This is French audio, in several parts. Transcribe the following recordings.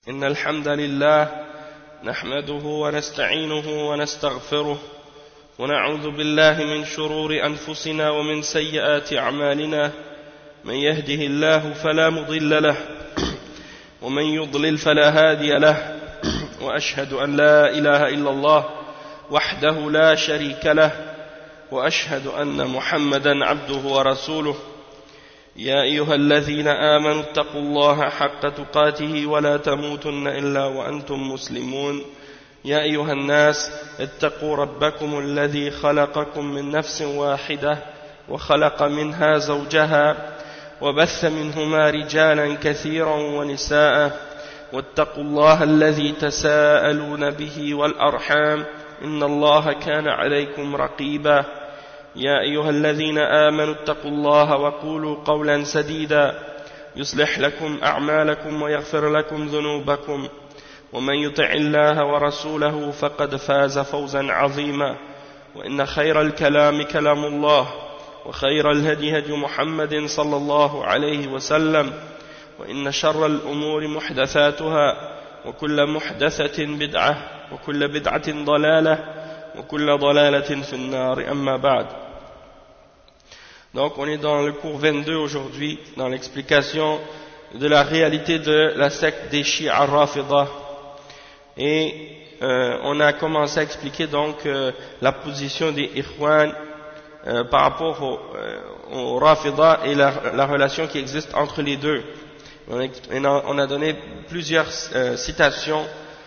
إن الحمد لله نحمده ونستعينه ونستغفره ونعوذ بالله من شرور أنفسنا ومن سيئات أعمالنا من يهده الله فلا مضل له ومن يضلل فلا هادي له وأشهد أن لا إله إلا الله وحده لا شريك له وأشهد أن محمدا عبده ورسوله يا أيها الذين آمنوا اتقوا الله حق تقاته ولا تموتن إلا وأنتم مسلمون يا أيها الناس اتقوا ربكم الذي خلقكم من نفس واحدة وخلق منها زوجها وبث منهما رجالا كثيرا ونساء واتقوا الله الذي تساءلون به والأرحام إن الله كان عليكم رقيبا يا أيها الذين آمنوا اتقوا الله وقولوا قولا سديدا يصلح لكم أعمالكم ويغفر لكم ذنوبكم ومن يطع الله ورسوله فقد فاز فوزا عظيما وإن خير الكلام كلام الله وخير الهدي هدي محمد صلى الله عليه وسلم وإن شر الأمور محدثاتها وكل محدثة بدعة وكل بدعة ضلالة وكل ضلالة في النار أما بعد. Donc on est dans le cours 22 aujourd'hui, dans l'explication de la réalité de la secte des Shi'a Rafida. Et on a commencé à expliquer donc la position des Ikhwan par rapport au Rafida et la relation qui existe entre les deux. On a donné plusieurs citations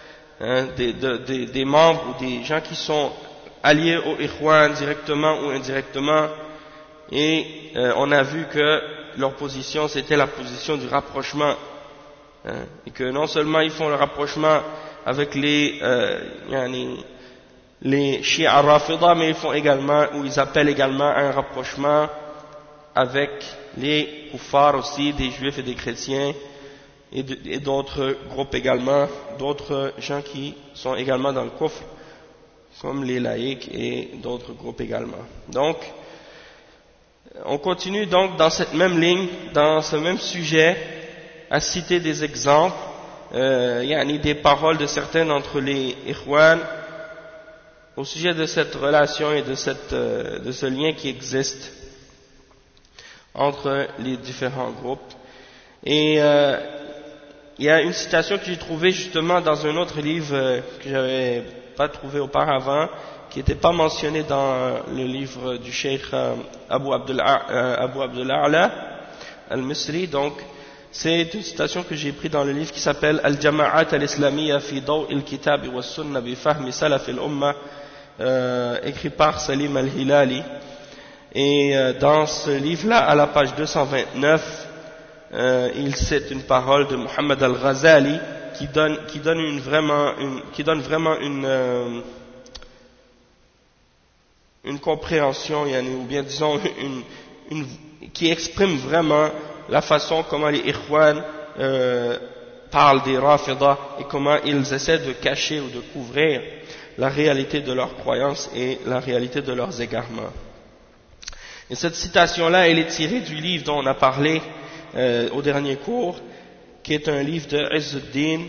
des membres ou des gens qui sont alliés aux Ikhwan directement ou indirectement, et on a vu que leur position c'était la position du rapprochement, et que non seulement ils font le rapprochement avec les Shi'a Rafida, mais ils font également, ou ils appellent également à un rapprochement avec les kuffars aussi, des juifs et des chrétiens, et d'autres groupes également, d'autres gens qui sont également dans le kufr, comme les laïcs et d'autres groupes également. Donc, on continue donc dans cette même ligne, dans ce même sujet, à citer des exemples, des paroles de certains d'entre les Ikhwan au sujet de cette relation et de ce lien qui existe entre les différents groupes. Et il y a une citation que j'ai trouvée justement dans un autre livre que j'avais pas trouvé auparavant, qui n'était pas mentionné dans le livre du Cheikh Abu Abdullah al-Misri. Donc c'est une citation que j'ai prise dans le livre qui s'appelle Al-Jama'at al-Islamiyya fi Daw' al-Kitab wa Sunnah bi Fahmi Salaf al-Ummah, écrit par Salim al-Hilali. Et dans ce livre-là, à la page 229, il cite une parole de Muhammad al-Ghazali qui donne vraiment une compréhension, ou bien disons qui exprime vraiment la façon comment les Ikhwan parlent des Rafida et comment ils essaient de cacher ou de couvrir la réalité de leurs croyances et la réalité de leurs égarements. Et cette citation-là, elle est tirée du livre dont on a parlé au dernier cours, qui est un livre de Izzuddin,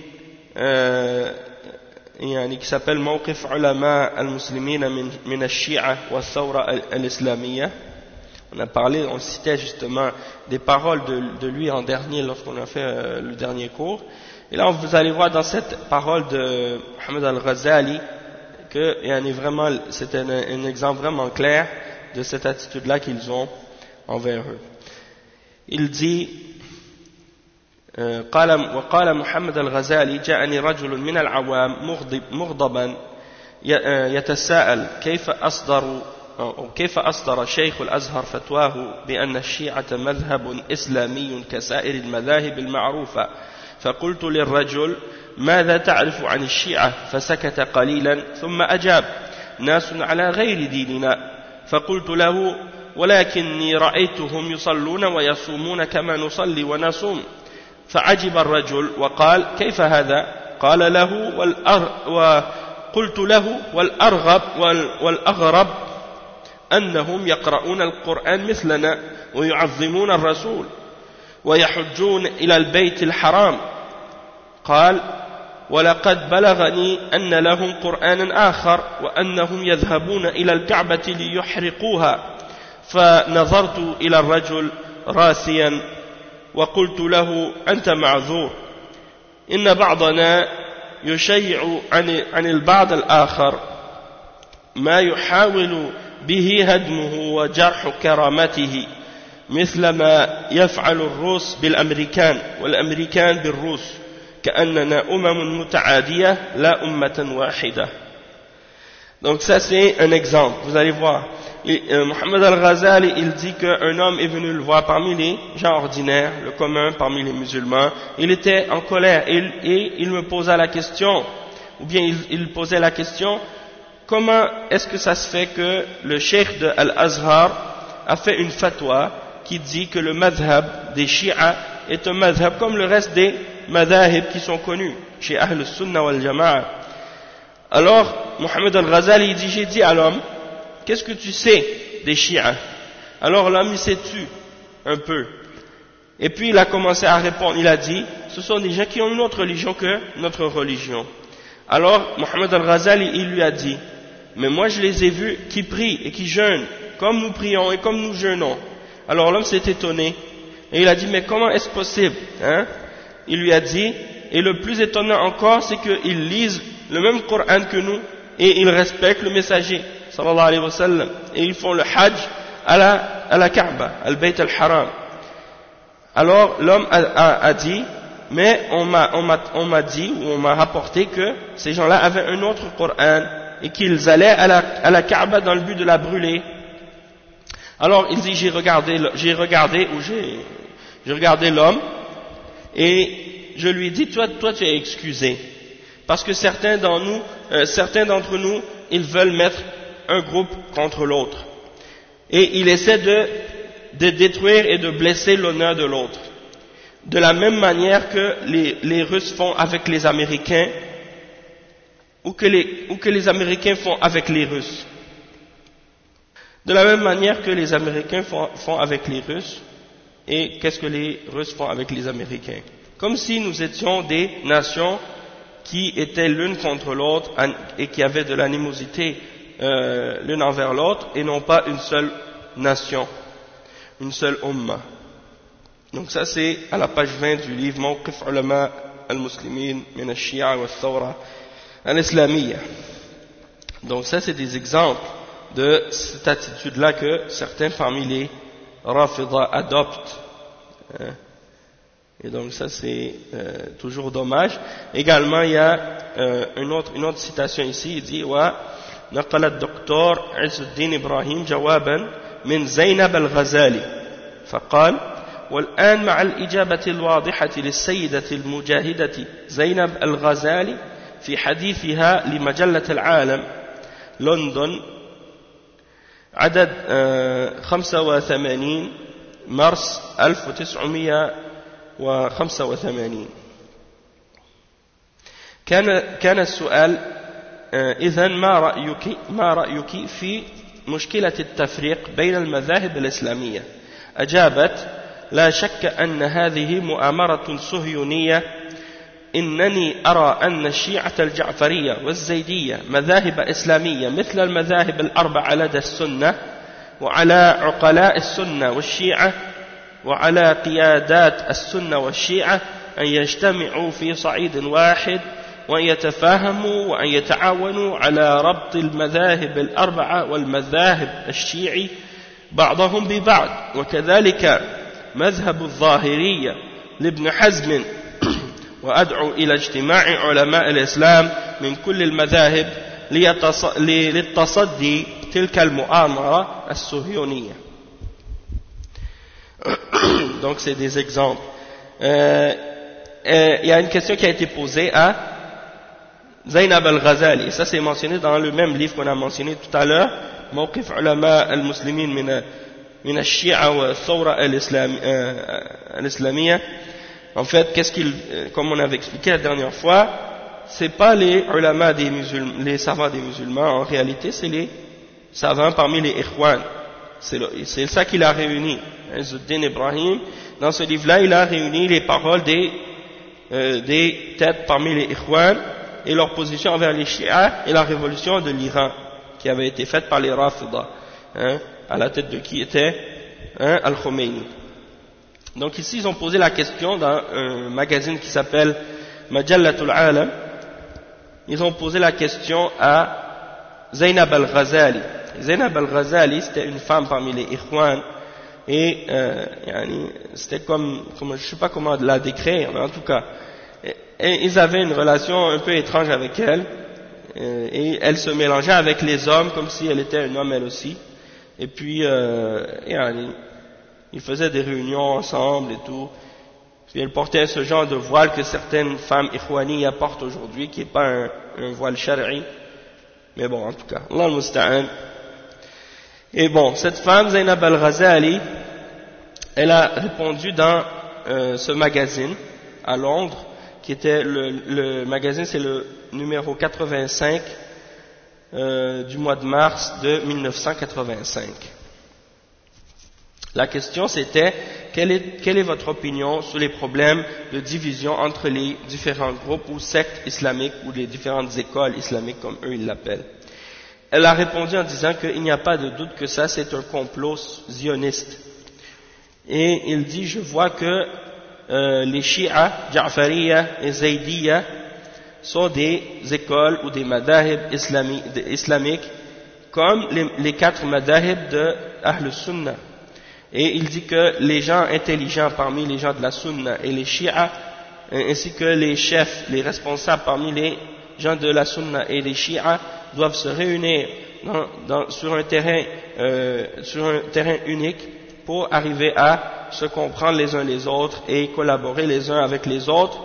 qui s'appelle Mawqif Ulama al-Muslimina min al-Shi'a wa al-Thawra al-Islamiyya. On citait justement des paroles de lui en dernier lorsqu'on a fait le dernier cours. Et là, vous allez voir dans cette parole de Muhammad al-Ghazali que c'est un exemple vraiment clair de cette attitude-là qu'ils ont envers eux. Il dit وقال محمد الغزالي جاءني رجل من العوام مغضبا يتساءل كيف أصدر شيخ الأزهر فتواه بأن الشيعة مذهب إسلامي كسائر المذاهب المعروفة، فقلت للرجل ماذا تعرف عن الشيعة؟ فسكت قليلا ثم أجاب ناس على غير ديننا. فقلت له ولكني رأيتهم يصلون ويصومون كما نصلي ونصوم. فعجب الرجل وقال كيف هذا؟ قال له وقلت له والأغرب أنهم يقرؤون القرآن مثلنا ويعظمون الرسول ويحجون إلى البيت الحرام قال ولقد بلغني أن لهم قرآنا آخر وأنهم يذهبون إلى الكعبة ليحرقوها فنظرت إلى الرجل راسيا وقلت له أنت معذور إن بعضنا يشيع عن البعض الآخر ما يحاول به هدمه وجرح كرامته مثل ما يفعل الروس بالأمريكان والأمريكان بالروس كأننا متعادية لا أمة واحدة. Donc ça c'est un exemple, vous allez voir. Mohammed al-Ghazali, il dit qu'un homme est venu le voir parmi les gens ordinaires, le commun parmi les musulmans. Il était en colère et il me posa la question, ou bien il posait la question, comment est-ce que ça se fait que le cheikh de Al-Azhar a fait une fatwa qui dit que le madhab des Shia est un madhab comme le reste des madhahib qui sont connus chez Ahl Sunnah wal Jama'a. Alors, Mohammed al-Ghazali dit, j'ai dit à l'homme, qu'est-ce que tu sais des Shia? Alors l'homme il s'est tu un peu. Et puis il a commencé à répondre, il a dit, ce sont des gens qui ont une autre religion que notre religion. Alors Mohammed al-Ghazali il lui a dit, mais moi je les ai vus qui prient et qui jeûnent, comme nous prions et comme nous jeûnons. Alors l'homme s'est étonné, et il a dit, mais comment est-ce possible hein? Il lui a dit, et le plus étonnant encore, c'est qu'ils lisent le même Coran que nous, et ils respectent le messager, sallallahu alayhi wa sallam, et ils font le hajj à la Kaaba, al-Bayt al-Haram. Alors l'homme a dit, mais on m'a dit, ou on m'a rapporté que ces gens-là avaient un autre Coran, et qu'ils allaient à la Kaaba dans le but de la brûler. Alors il dit, j'ai regardé l'homme, et je lui ai dit, toi tu es excusé, parce que certains d'entre nous, ils veulent mettre un groupe contre l'autre, et ils essaient de détruire et de blesser l'honneur de l'autre, de la même manière que les Russes font avec les Américains, ou que les Américains font avec les Russes. De la même manière que les Américains font avec les Russes, et qu'est-ce que les Russes font avec les Américains? Comme si nous étions des nations qui étaient l'une contre l'autre et qui avaient de l'animosité l'une envers l'autre, et non pas une seule nation, une seule umma. Donc ça c'est à la page 20 du livre Mawqif Ulama al-Muslimin min al-Shia wa al-Thawra al-Islamiyya. Donc ça c'est des exemples de cette attitude-là que certains parmi les Rafida adoptent. Et donc ça c'est toujours dommage. Également il y a une autre citation ici, il dit wa نقل الدكتور عز الدين إبراهيم جوابا من زينب الغزالي فقال والآن مع الإجابة الواضحة للسيدة المجاهدة زينب الغزالي في حديثها لمجلة العالم لندن عدد 85 مارس 1985 كان السؤال إذن ما رأيك في مشكلة التفريق بين المذاهب الإسلامية؟ أجابت لا شك أن هذه مؤامرة صهيونية إنني أرى أن الشيعة الجعفرية والزيدية مذاهب إسلامية مثل المذاهب الأربعة لدى السنة وعلى عقلاء السنة والشيعة وعلى قيادات السنة والشيعة أن يجتمعوا في صعيد واحد وأن يتفاهموا وأن يتعاونوا على ربط المذاهب الأربعة والمذاهب الشيعي بعضهم ببعض وكذلك مذهب الظاهرية لابن حزم وأدعو إلى اجتماع علماء الإسلام من كل المذاهب للتصدي تلك المؤامرة الصهيونية. Donc c'est des exemples. Il y a une question qui a été posée à Zainab al-Ghazali, et ça c'est mentionné dans le même livre qu'on a mentionné tout à l'heure, Mawqif Ulama al-Muslimin min al-Shia wa al-Thawra al-Islamiyya. En fait, comme on avait expliqué la dernière fois, c'est pas les ulama des musulmans, les savants des musulmans, en réalité c'est les savants parmi les ikhwan. C'est ça qu'il a réuni. Izzuddin Ibrahim, dans ce livre-là, il a réuni les paroles des des têtes parmi les Ikhwan et leur position envers les Shia et la révolution de l'Iran qui avait été faite par les Rafida, à la tête de qui était Al-Khomeini. Donc ici ils ont posé la question dans un magazine qui s'appelle Majallatul Alam. Ils ont posé la question à Zainab al-Ghazali. Zainab al-Ghazali, c'était une femme parmi les Ikhwan, et c'était comme je sais pas comment la décrire, mais en tout cas, et ils avaient une relation un peu étrange avec elle, et elle se mélangeait avec les hommes comme si elle était un homme elle aussi, et puis ils faisaient des réunions ensemble et tout. Puis elle portait ce genre de voile que certaines femmes ikhwani apportent aujourd'hui, qui n'est pas un voile shari'i. Mais bon, en tout cas, Allah al-Musta'an. Et bon, cette femme, Zainab al-Ghazali, elle a répondu dans ce magazine à Londres, qui était le magazine, c'est le numéro 85 du mois de mars de 1985. La question c'était, quelle est votre opinion sur les problèmes de division entre les différents groupes ou sectes islamiques ou les différentes écoles islamiques comme eux ils l'appellent. Elle a répondu en disant qu'il n'y a pas de doute que ça c'est un complot zioniste. Et il dit, je vois que les Shia, Ja'fariya et Zaydiyya sont des écoles ou des madahib islamiques comme les 4 madahib de Ahl Sunnah. Et il dit que les gens intelligents parmi les gens de la Sunna et les Shia, ainsi que les chefs, les responsables parmi les gens de la Sunna et les Shia, doivent se réunir sur un terrain unique pour arriver à se comprendre les uns les autres et collaborer les uns avec les autres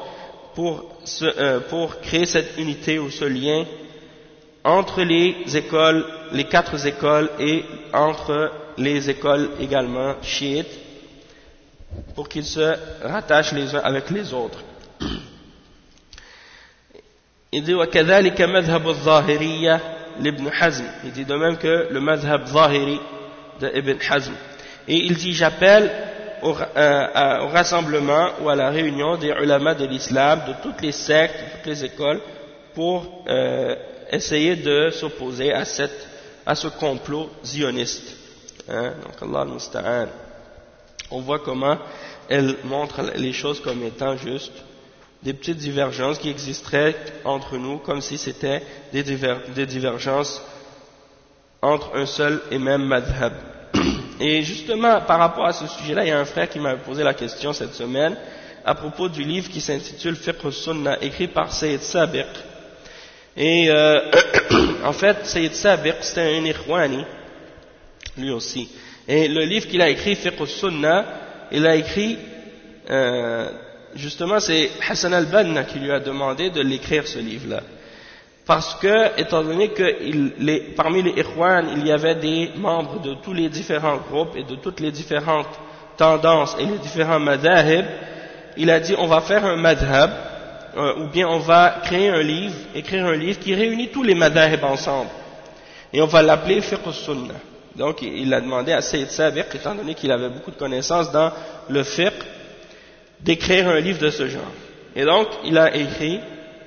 pour créer cette unité ou ce lien entre les écoles, les 4 écoles et entre les écoles également chiites, pour qu'ils se rattachent les uns avec les autres. Il dit وَكَذَلِكَ مَذْهَبُ الظَّاهِرِيَّةِ l'Ibn Hazm. Il dit de même que le madhab zahiri de Ibn Hazm. Et il dit j'appelle au rassemblement ou à la réunion des ulama de l'islam, de toutes les sectes, de toutes les écoles, pour essayer de s'opposer à ce complot zioniste. Donc Allah al-Musta'an. On voit comment elle montre les choses comme étant juste des petites divergences qui existeraient entre nous, comme si c'était des divergences entre un seul et même madhab. Et justement, par rapport à ce sujet-là, il y a un frère qui m'a posé la question cette semaine à propos du livre qui s'intitule Fiqh Sunnah, écrit par Sayyid Sabiq. Et en fait, Sayyid Sabiq, c'était un Ikhwani, lui aussi. Et le livre qu'il a écrit, Fiqh Sunnah, il a écrit, justement, c'est Hassan al-Banna qui lui a demandé de l'écrire ce livre-là. Parce que, étant donné que parmi les Ikhwan, il y avait des membres de tous les différents groupes et de toutes les différentes tendances et les différents madhahib, il a dit on va faire un madhab, ou bien on va écrire un livre qui réunit tous les madhahib ensemble. Et on va l'appeler Fiqh Sunnah. Donc il a demandé à Sayyid Sabiq, étant donné qu'il avait beaucoup de connaissances dans le fiqh, d'écrire un livre de ce genre. Et donc il a écrit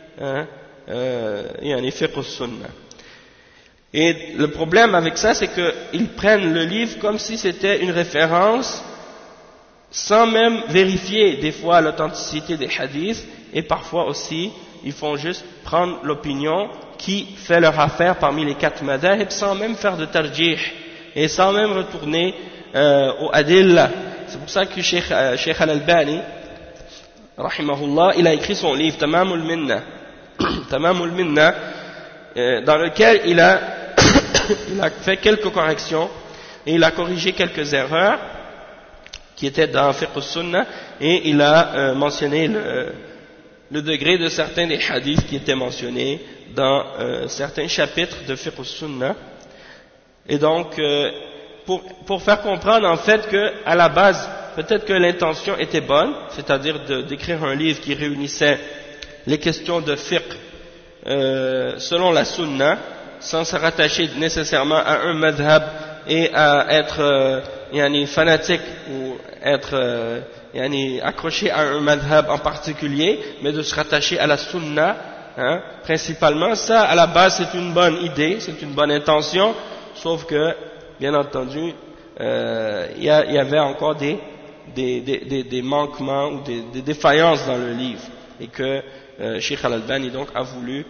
Fiqh Sunnah. Et le problème avec ça, c'est qu'ils prennent le livre comme si c'était une référence, sans même vérifier des fois l'authenticité des hadiths, et parfois aussi, ils font juste prendre l'opinion qui fait leur affaire parmi les 4 madhahib, sans même faire de tarjih, et sans même retourner au adillah. C'est pour ça que Cheikh Al-Albani, rahimahullah, il a écrit son livre Tamamul Minna, Tamamul Minna, dans lequel il a fait quelques corrections et il a corrigé quelques erreurs qui étaient dans Fiqh Sunnah, et il a mentionné le degré de certains des hadiths qui étaient mentionnés dans certains chapitres de Fiqh Sunnah. Et donc, pour faire comprendre en fait qu'à la base, peut-être que l'intention était bonne, c'est-à-dire d'écrire un livre qui réunissait les questions de fiqh selon la Sunna, sans se rattacher nécessairement à un madhab et à être fanatique ou être accroché à un madhab en particulier, mais de se rattacher à la sunna, principalement, ça à la base c'est une bonne idée, c'est une bonne intention, sauf que, bien entendu, il y avait encore des manquements ou des défaillances dans le livre, et que Cheikh Al-Albani donc a voulu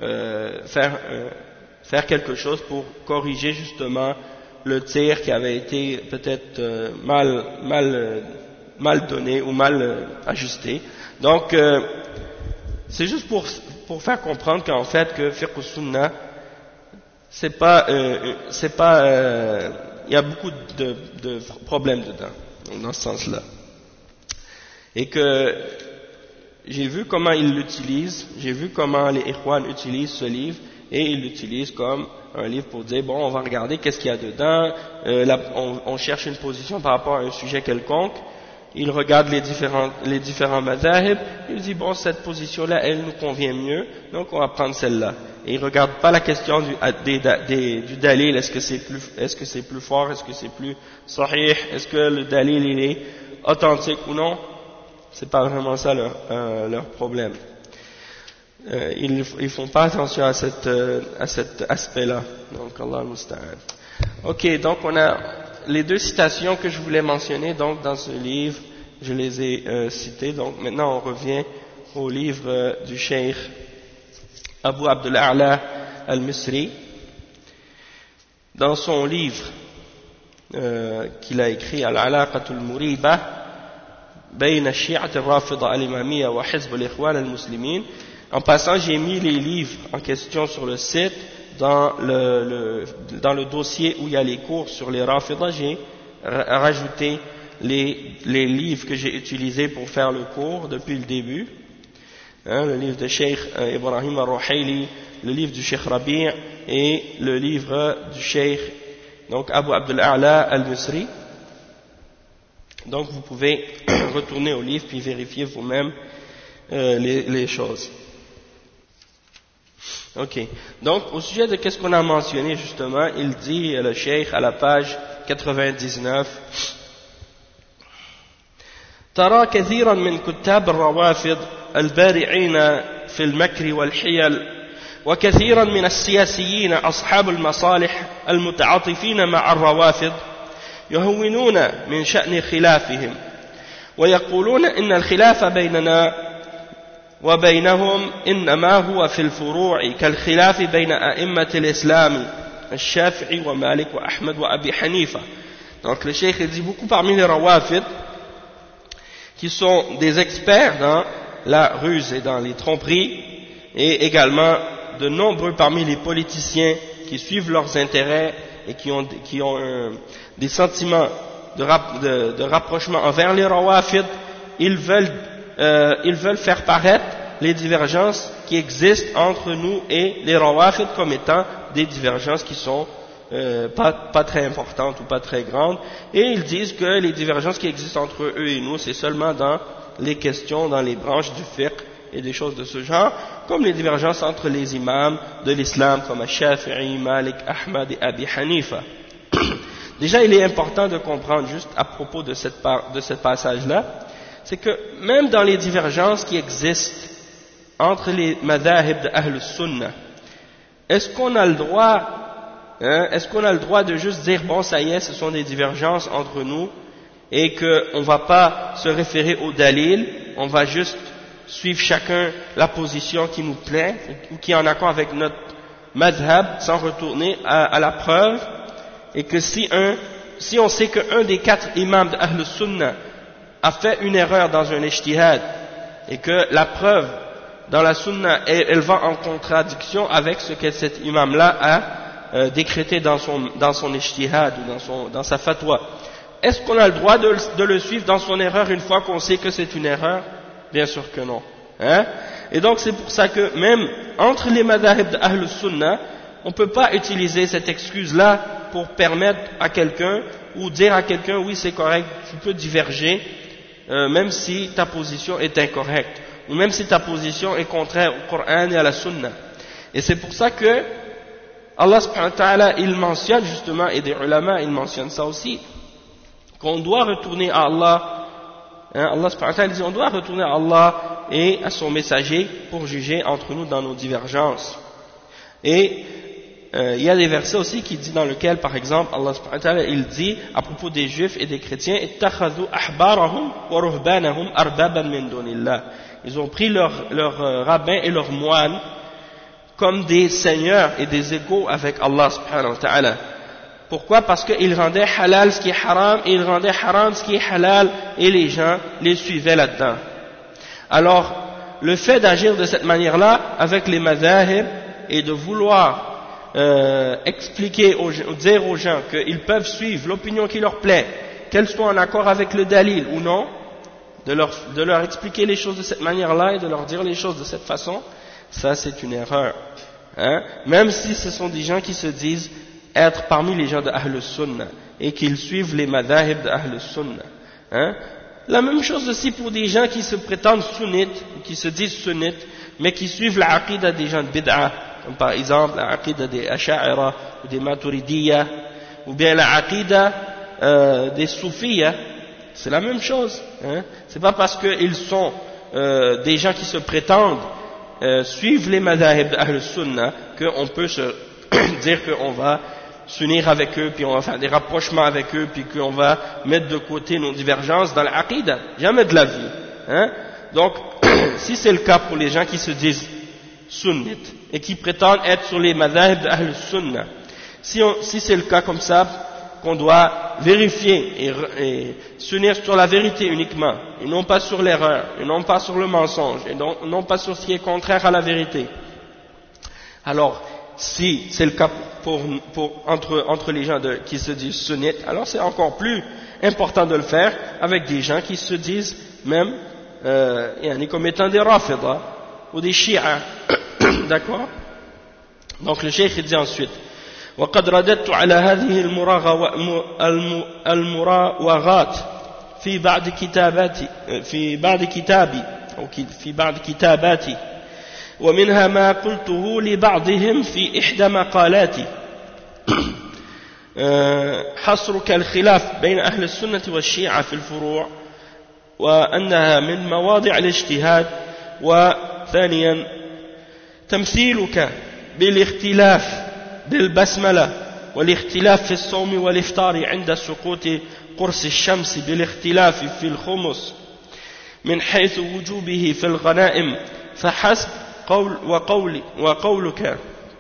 faire quelque chose pour corriger justement le tir qui avait été peut-être mal donné ou mal ajusté. Donc c'est juste pour faire comprendre qu'en fait que fiqh al-sunnah il y a beaucoup de problèmes dedans, dans ce sens-là. Et que j'ai vu comment ils l'utilisent, j'ai vu comment les Ikhwan utilisent ce livre, et ils l'utilisent comme un livre pour dire, bon, on va regarder qu'est-ce qu'il y a dedans, on cherche une position par rapport à un sujet quelconque, il regarde les différents madhahib, il dit, bon, cette position-là, elle nous convient mieux, donc on va prendre celle-là. Et il ne regarde pas la question du dalil, est-ce que c'est plus fort, est-ce que c'est plus sahih, est-ce que le dalil il est authentique ou non. C'est pas vraiment ça leur problème. Ils font pas attention à cet aspect-là. Donc Allah musta'an. Ok, donc on a les deux citations que je voulais mentionner donc dans ce livre, je les ai citées. Donc maintenant on revient au livre du Cheikh Abu Abdul A'la al-Misri. Dans son livre qu'il a écrit Al-Alaqatul Muriba Bayna Shi'at al-Rafida al-Imamiyya wa Hizb al-Ikhwan al-Muslimin. En passant, j'ai mis les livres en question sur le site, dans le dossier où il y a les cours sur les Rafida, j'ai rajouté les livres que j'ai utilisés pour faire le cours depuis le début. Le livre de Cheikh Ibrahim al-Ruhaili, le livre du Cheikh Rabi' et le livre du Cheikh donc Abu Abdul A'la al-Misri. Donc vous pouvez retourner au livre puis vérifier vous-même les choses. Ok. Donc au sujet de qu'est-ce qu'on a mentionné justement, il dit le Cheikh à la page 99. ترى كثيرا من كتاب الروافض البارعين في المكر والحيل وكثيرا من السياسيين أصحاب المصالح المتعاطفين مع الروافض يهونون من شأن خلافهم ويقولون إن الخلاف بيننا وبينهم إنما هو في الفروع كالخلاف بين أئمة الإسلام الشافعي ومالك وأحمد وأبي حنيفة. Donc le cheikh dit beaucoup parmi les rawafid qui sont des experts dans la ruse et dans les tromperies, et également de nombreux parmi les politiciens qui suivent leurs intérêts et qui ont des sentiments de rapprochement envers les rawafid, ils veulent faire paraître les divergences qui existent entre nous et les rawafid comme étant des divergences qui sont pas très importantes ou pas très grandes, et ils disent que les divergences qui existent entre eux et nous, c'est seulement dans les questions, dans les branches du fiqh et des choses de ce genre, comme les divergences entre les imams de l'islam comme Shafi'i, Malik, Ahmad et Abi Hanifa. Déjà, il est important de comprendre juste à propos de ce passage-là, c'est que même dans les divergences qui existent entre les madhahib de Ahl Sunnah, est-ce qu'on a le droit de juste dire bon ça y est, ce sont des divergences entre nous et qu'on ne va pas se référer au dalil, on va juste suivre chacun la position qui nous plaît ou qui est en accord avec notre madhab sans retourner à la preuve, et que si on sait qu'un des 4 imams de Ahl Sunnah a fait une erreur dans un ijtihad et que la preuve dans la Sunna elle va en contradiction avec ce que cet imam-là a décrété dans son ijtihad ou dans sa fatwa, est-ce qu'on a le droit de le suivre dans son erreur une fois qu'on sait que c'est une erreur? Bien sûr que non. Et donc c'est pour ça que même entre les madhahib de Ahl Sunnah, on ne peut pas utiliser cette excuse-là pour permettre à quelqu'un ou dire à quelqu'un oui c'est correct, tu peux diverger même si ta position est incorrecte ou même si ta position est contraire au Coran et à la Sunna. Et c'est pour ça que Allah subhanahu wa ta'ala il mentionne justement, et des ulama ils mentionnent ça aussi, qu'on doit retourner à Allah. Allah subhanahu wa ta'ala dit on doit retourner à Allah et à son messager pour juger entre nous dans nos divergences. Et il y a des versets aussi qui disent dans lesquels, par exemple, Allah subhanahu wa ta'ala, il dit à propos des juifs et des chrétiens, ittakhadhu ahbarahum wa ruhbanahum arbaban min dunillah. Ils ont pris leurs rabbins et leurs moines comme des seigneurs et des égaux avec Allah subhanahu wa ta'ala. Pourquoi? Parce qu'ils rendaient halal ce qui est haram et ils rendaient haram ce qui est halal et les gens les suivaient là-dedans. Alors, le fait d'agir de cette manière-là avec les madhahib et de vouloir expliquer, dire aux gens qu'ils peuvent suivre l'opinion qui leur plaît, qu'elle soit en accord avec le dalil ou non, de leur expliquer les choses de cette manière-là et de leur dire les choses de cette façon, ça c'est une erreur. Même si ce sont des gens qui se disent être parmi les gens de Ahl Sunnah et qu'ils suivent les madhahib de Ahl Sunnah. La même chose aussi pour des gens qui se prétendent sunnites, qui se disent sunnites, mais qui suivent la aqidah des gens de bid'ah, comme par exemple la aqidah des Asha'ira ou des Maturidiyya, ou bien la aqidah des Soufiyya. C'est la même chose. C'est pas parce qu'ils sont des gens qui se prétendent suivre les madhahib de Ahl Sunnah qu'on peut se dire qu'on va s'unir avec eux, puis on va faire des rapprochements avec eux, puis qu'on va mettre de côté nos divergences dans l'aqidah. Jamais de la vie. Donc, si c'est le cas pour les gens qui se disent sunnites et qui prétendent être sur les madhahib de Ahl Sunnah, si c'est le cas comme ça, qu'on doit vérifier et s'unir sur la vérité uniquement, et non pas sur l'erreur, et non pas sur le mensonge, et non pas sur ce qui est contraire à la vérité. Alors, si c'est le cas entre les gens qui se disent sunnites, alors c'est encore plus important de le faire avec des gens qui se disent même comme étant des rafidah ou des shi'a. D'accord? Donc le cheikh dit ensuite وقد رددت على هذه المراوغات في بعض كتاباتي ومنها ما قلته لبعضهم في إحدى مقالاتي حصرك الخلاف بين أهل السنة والشيعة في الفروع وأنها من مواضع الاجتهاد وثانيا تمثيلك بالاختلاف بالبسملة والاختلاف في الصوم والإفطار عند سقوط قرص الشمس بالاختلاف في الخمس من حيث وجوبه في الغنائم فحسب وقولك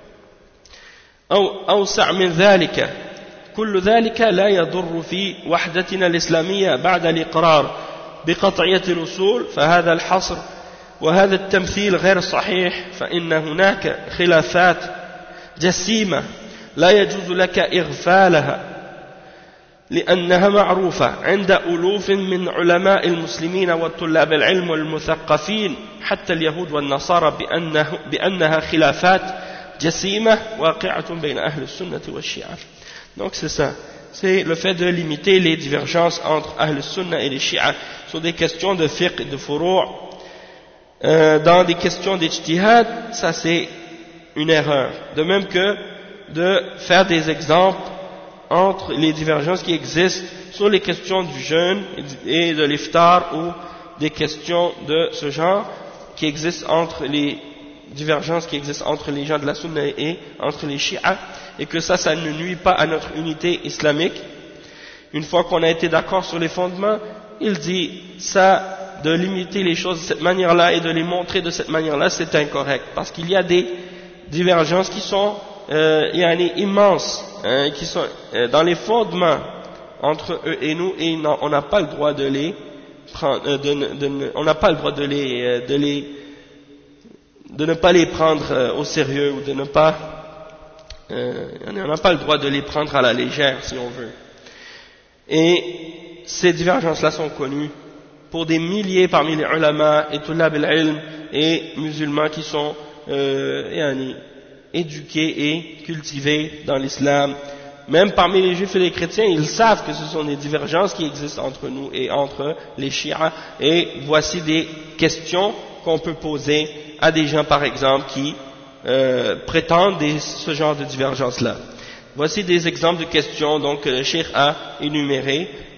أو أوسع من ذلك كل ذلك لا يضر في وحدتنا الإسلامية بعد الإقرار بقطعية الأصول فهذا الحصر وهذا التمثيل غير صحيح فإن هناك خلافات جسيمة لا يجوز لك إغفالها لأنها معروفة عند ألوف من علماء المسلمين والطلاب العلم والمثقفين حتى اليهود والنصارى بأنها خلافات جسيمة واقعة بين أهل السنة والشيعة. Donc c'est ça, c'est le fait de limiter les divergences entre Ahl Sunnah et les Shia sur des questions de fiqh et de furu'. Dans des questions d'ijtihad, ça c'est une erreur. De même que de faire des exemples entre les divergences qui existent sur les questions du jeûne et de l'iftar ou des questions de ce genre qui existent entre les divergences qui existent entre les gens de la Sunna et entre les Shia, et que ça ne nuit pas à notre unité islamique. Une fois qu'on a été d'accord sur les fondements, il dit ça, de limiter les choses de cette manière-là et de les montrer de cette manière-là, c'est incorrect, parce qu'il y a des divergences qui sont immenses, qui sont dans les fondements entre eux et nous, et on n'a pas le droit de les prendre, on n'a pas le droit de ne pas les prendre au sérieux, ou de ne pas, on n'a pas le droit de les prendre à la légère, si on veut. Et ces divergences-là sont connues pour des milliers parmi les ulama et tulab al-ilm et musulmans qui sont éduqués et cultivés dans l'islam. Même parmi les juifs et les chrétiens, ils savent que ce sont des divergences qui existent entre nous et entre les chiites. Et voici des questions qu'on peut poser à des gens, par exemple, qui prétendent ce genre de divergence-là. Voici des exemples de questions donc, que le cheikh a énumérées,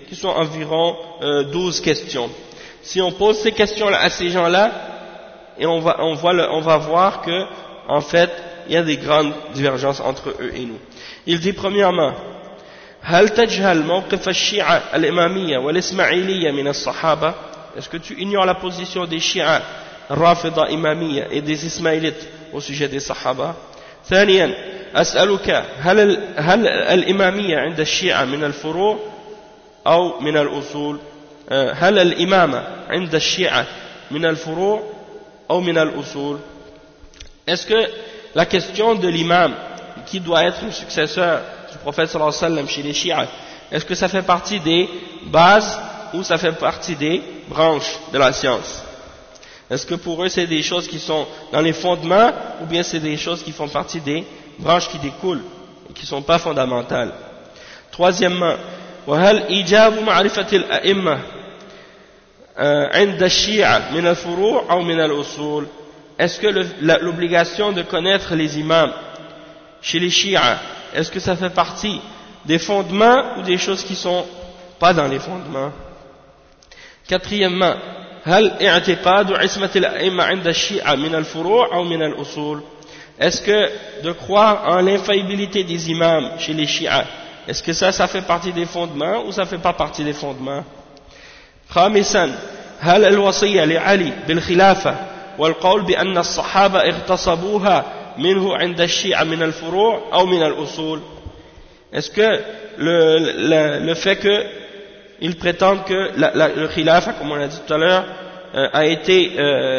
qui sont environ 12 questions. Si on pose ces questions-là à ces gens-là, et on va voir que, en fait, il y a des grandes divergences entre eux et nous. Il dit premièrement, هل تجهل موقف الشيعة الإمامية والإسماعيلية من الصحابة? Est-ce que tu ignores la position des Shia, Rafida, Imamiyya et des Ismaélites au sujet des Sahaba? ثانيا أسألك هل الإمامية عند الشيعة من الفروع أو من الأصول؟ هل الإمامة عند الشيعة من الفروع أو من الأصول? Est-ce que la question de l'imam qui doit être le successeur du prophète sallallahu alayhi wa sallam chez les Shia, est-ce que ça fait partie des bases ou ça fait partie des branches de la science? Est-ce que pour eux c'est des choses qui sont dans les fondements ou bien c'est des choses qui font partie des branches qui découlent et qui ne sont pas fondamentales? Troisièmement, وهل إيجاب معرفة الأئمة عند الشيعة من الفروع أو من الأصول? Est-ce que l'obligation de connaître les imams chez les Shia, est-ce que ça fait partie des fondements ou des choses qui ne sont pas dans les fondements? Quatrièmement, هل اعتقاد عصمة الأئمة عند الشيعة من الفروع أو من الأصول? Est-ce que de croire en l'infaillibilité des imams chez les Shia, est-ce que ça fait partie des fondements ou ça ne fait pas partie des fondements? خامسا هل الوصية لعلي بالخلافة والقول بأن الصحابة اغتصبوها منه عند الشيعة من الفروع أو من الأصول? Est-ce que le fait que ils prétendent que le khilafa, comme on l'a dit tout à l'heure, a été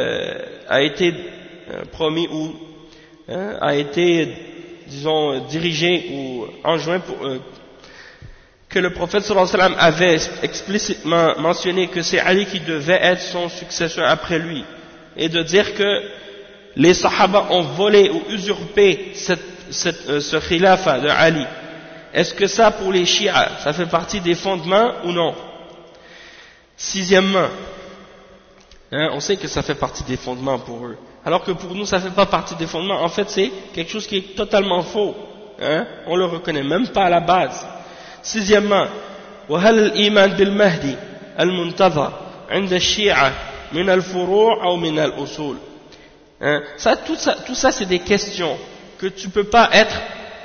promis ou a été, disons, dirigé ou enjoint pour que le prophète sallallahu alayhi wa sallam avait explicitement mentionné que c'est Ali qui devait être son successeur après lui, et de dire que les sahaba ont volé ou usurpé ce khilafa de Ali. Est-ce que ça, pour les chiites, ça fait partie des fondements ou non? Sixièmement, on sait que ça fait partie des fondements pour eux, alors que pour nous, ça ne fait pas partie des fondements. En fait, c'est quelque chose qui est totalement faux. On ne le reconnaît même pas à la base. Sixièmement, وهل الإيمان بالمهدي المنتظر عند الشيعة من الفروع أو من الأصول? Tout ça, c'est des questions que tu peux pas être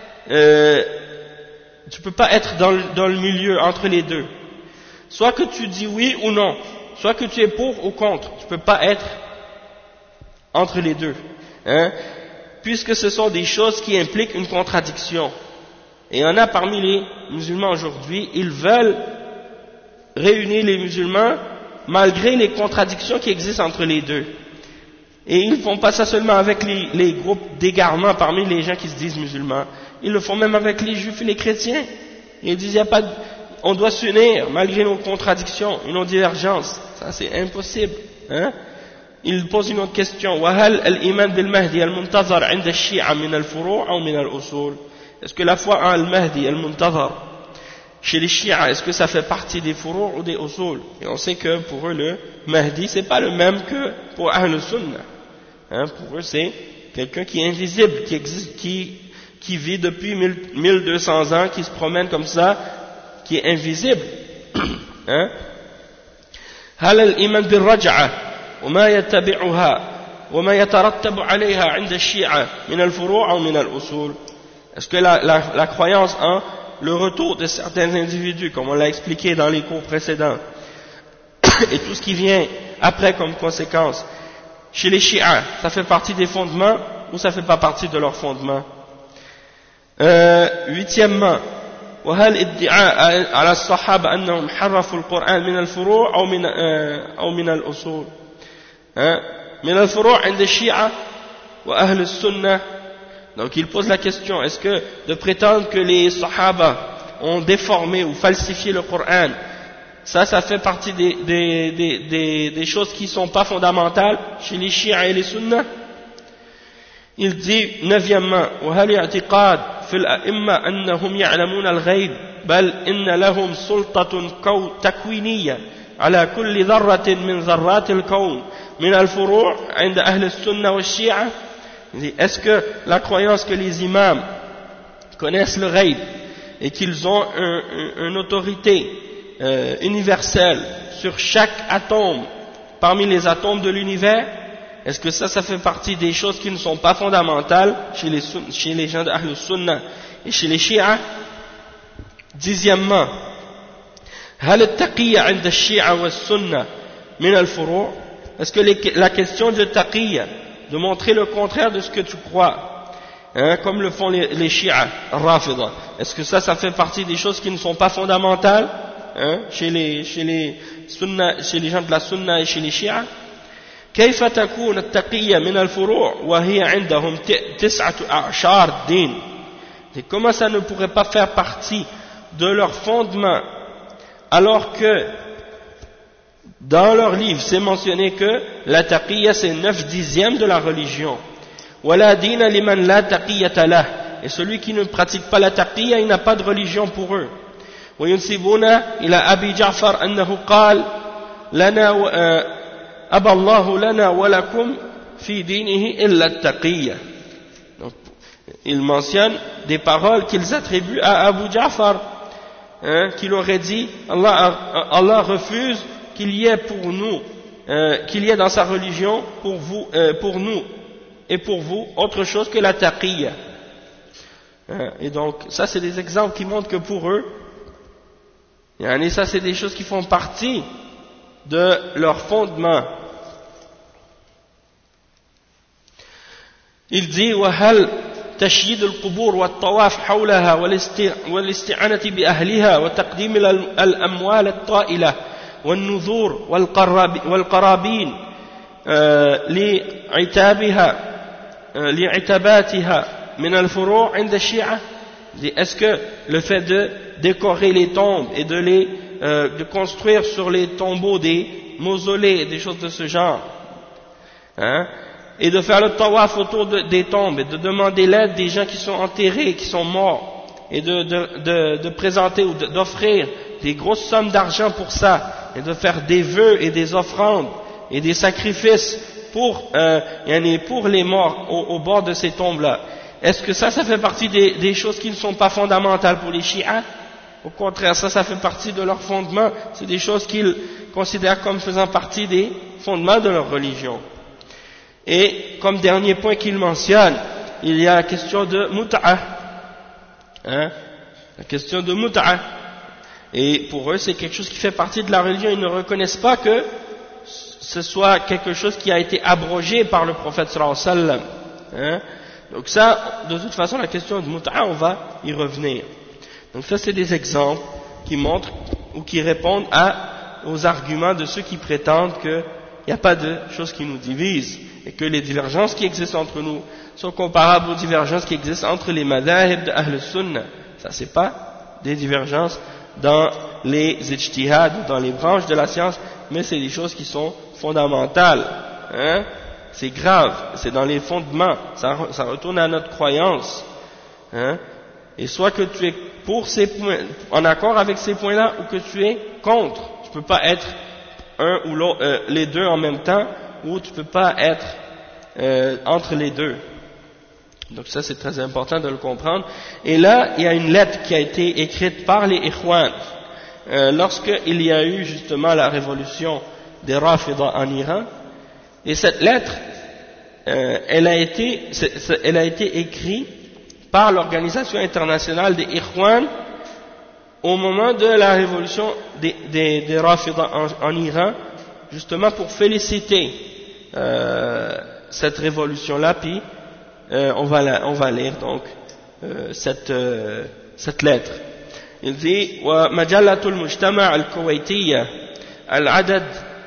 dans le milieu entre les deux. Soit que tu dis oui ou non, soit que tu es pour ou contre. Tu peux pas être entre les deux, puisque ce sont des choses qui impliquent une contradiction. Et il y en a parmi les musulmans aujourd'hui, ils veulent réunir les musulmans malgré les contradictions qui existent entre les deux. Et ils ne font pas ça seulement avec les groupes d'égarement parmi les gens qui se disent musulmans. Ils le font même avec les juifs et les chrétiens. Ils disent on doit s'unir malgré nos contradictions et nos divergences. Ça c'est impossible. Ils posent une autre question. وهل الإيمان بالمهدي المنتظر عند الشيعة من الفروع أو من الأصول? Est-ce que la foi en al-Mahdi al-Muntazar chez les Shia, est-ce que ça fait partie des furu' ou des usul? Et on sait que pour eux le Mahdi c'est pas le même que pour Ahl Sunnah. Pour eux c'est quelqu'un qui est invisible, qui existe, qui vit depuis 1200 ans, qui se promène comme ça, qui est invisible. هل الإيمان بالرجعة وما يتبعها وما يترتب عليها عند الشيعة من الفروع أو من الأصول? Est-ce que la croyance en le retour de certains individus, comme on l'a expliqué dans les cours précédents, et tout ce qui vient après comme conséquence, chez les chiites, ça fait partie des fondements ou ça ne fait pas partie de leurs fondements? Huitièmement, وهل ادعاء على الصحابة أنهم حرفوا القرآن من الفروع أو من الأصول؟ من الفروع عند الشيعة وأهل السنة. Donc il pose la question, est-ce que de prétendre que les sahaba ont déformé ou falsifié le Coran, ça fait partie des choses qui ne sont pas fondamentales chez les chiites et les sunnah? Il dit, neuvièmement, وهل اعتقاد في الأئمة أنهم يعلمون الغيب بل إن لهم سلطة تكوينية على كل ذرة من ذرات الكون من الفروع عند أهل السنة والشيعة? Est-ce que la croyance que les imams connaissent le ghaib et qu'ils ont une autorité universelle sur chaque atome parmi les atomes de l'univers, est-ce que ça fait partie des choses qui ne sont pas fondamentales chez les gens d'Ahl Sunnah et chez les Shi'a? Dixièmement, هل التقية عند الشيعة والسنة من الفروع? Est-ce que la question de taqiyya, de montrer le contraire de ce que tu crois, comme le font les Shi'a, Rafida, est-ce que ça fait partie des choses qui ne sont pas fondamentales chez les gens de la Sunna et chez les Shi'a? كيف تكون التقية من الفروع وهي عندهم 9 أعشار الدين? Et comment ça ne pourrait pas faire partie de leur fondement, alors que dans leur livre c'est mentionné que la taqiyya c'est 9/10 de la religion. ولا دين لمن لا تقية له, et celui qui ne pratique pas la taqiyya, il n'a pas de religion pour eux. وينسبون إلى أبي جعفر أنه قال لنا أبى الله لنا ولكم في دينه إلا التقية. Donc, ils mentionnent des paroles qu'ils attribuent à Abu Ja'far, qu'il aurait dit Allah refuse qu'il y ait pour nous, qu'il y ait dans sa religion pour nous et pour vous autre chose que la taqiyya. Et donc ça c'est des exemples qui montrent que pour eux, et ça c'est des choses qui font partie de leur fondement. Il dit وهل تشييد القبور والطواف حولها والاستعانة بأهلها وتقديم الأموال الطائلة والنذور والقرابين لعتاباتها من الفروع عند الشيعة? Est-ce que le fait de décorer les tombes et de construire sur les tombeaux des mausolées et des choses de ce genre, et de faire le tawaf autour des tombes et de demander l'aide des gens qui sont enterrés, qui sont morts, et de présenter ou d'offrir des grosses sommes d'argent pour ça, et de faire des vœux et des offrandes et des sacrifices pour les morts au bord de ces tombes-là, est-ce que ça fait partie des choses qui ne sont pas fondamentales pour les Shi'a? Au contraire, ça fait partie de leur fondement, c'est des choses qu'ils considèrent comme faisant partie des fondements de leur religion. Et comme dernier point qu'il mentionne, il y a la question de mut'a, la question de mut'a. Et pour eux, c'est quelque chose qui fait partie de la religion. Ils ne reconnaissent pas que ce soit quelque chose qui a été abrogé par le prophète sallallahu alayhi wa sallam. Donc ça, de toute façon, la question de mut'a, on va y revenir. Donc ça, c'est des exemples qui montrent ou qui répondent aux arguments de ceux qui prétendent qu'il n'y a pas de choses qui nous divisent et que les divergences qui existent entre nous sont comparables aux divergences qui existent entre les madhahib de Ahl Sunnah. Ça, c'est pas des divergences dans les ijtihad, dans les branches de la science, mais c'est des choses qui sont fondamentales. C'est grave, c'est dans les fondements, ça retourne à notre croyance. Et soit que tu es pour ces points, en accord avec ces points-là, ou que tu es contre. Tu ne peux pas être un ou l'autre, les deux en même temps, ou tu ne peux pas être entre les deux. Donc ça c'est très important de le comprendre. Et là, il y a une lettre qui a été écrite par les Ikhwan lorsqu'il y a eu justement la révolution des Rafida en Iran. Et cette lettre, elle a été écrite par l'organisation internationale des Ikhwan au moment de la révolution des Rafida en Iran, justement pour féliciter cette révolution-là, puis on va lire donc cette lettre. Il dit ومجلة المجتمع الكويتية العدد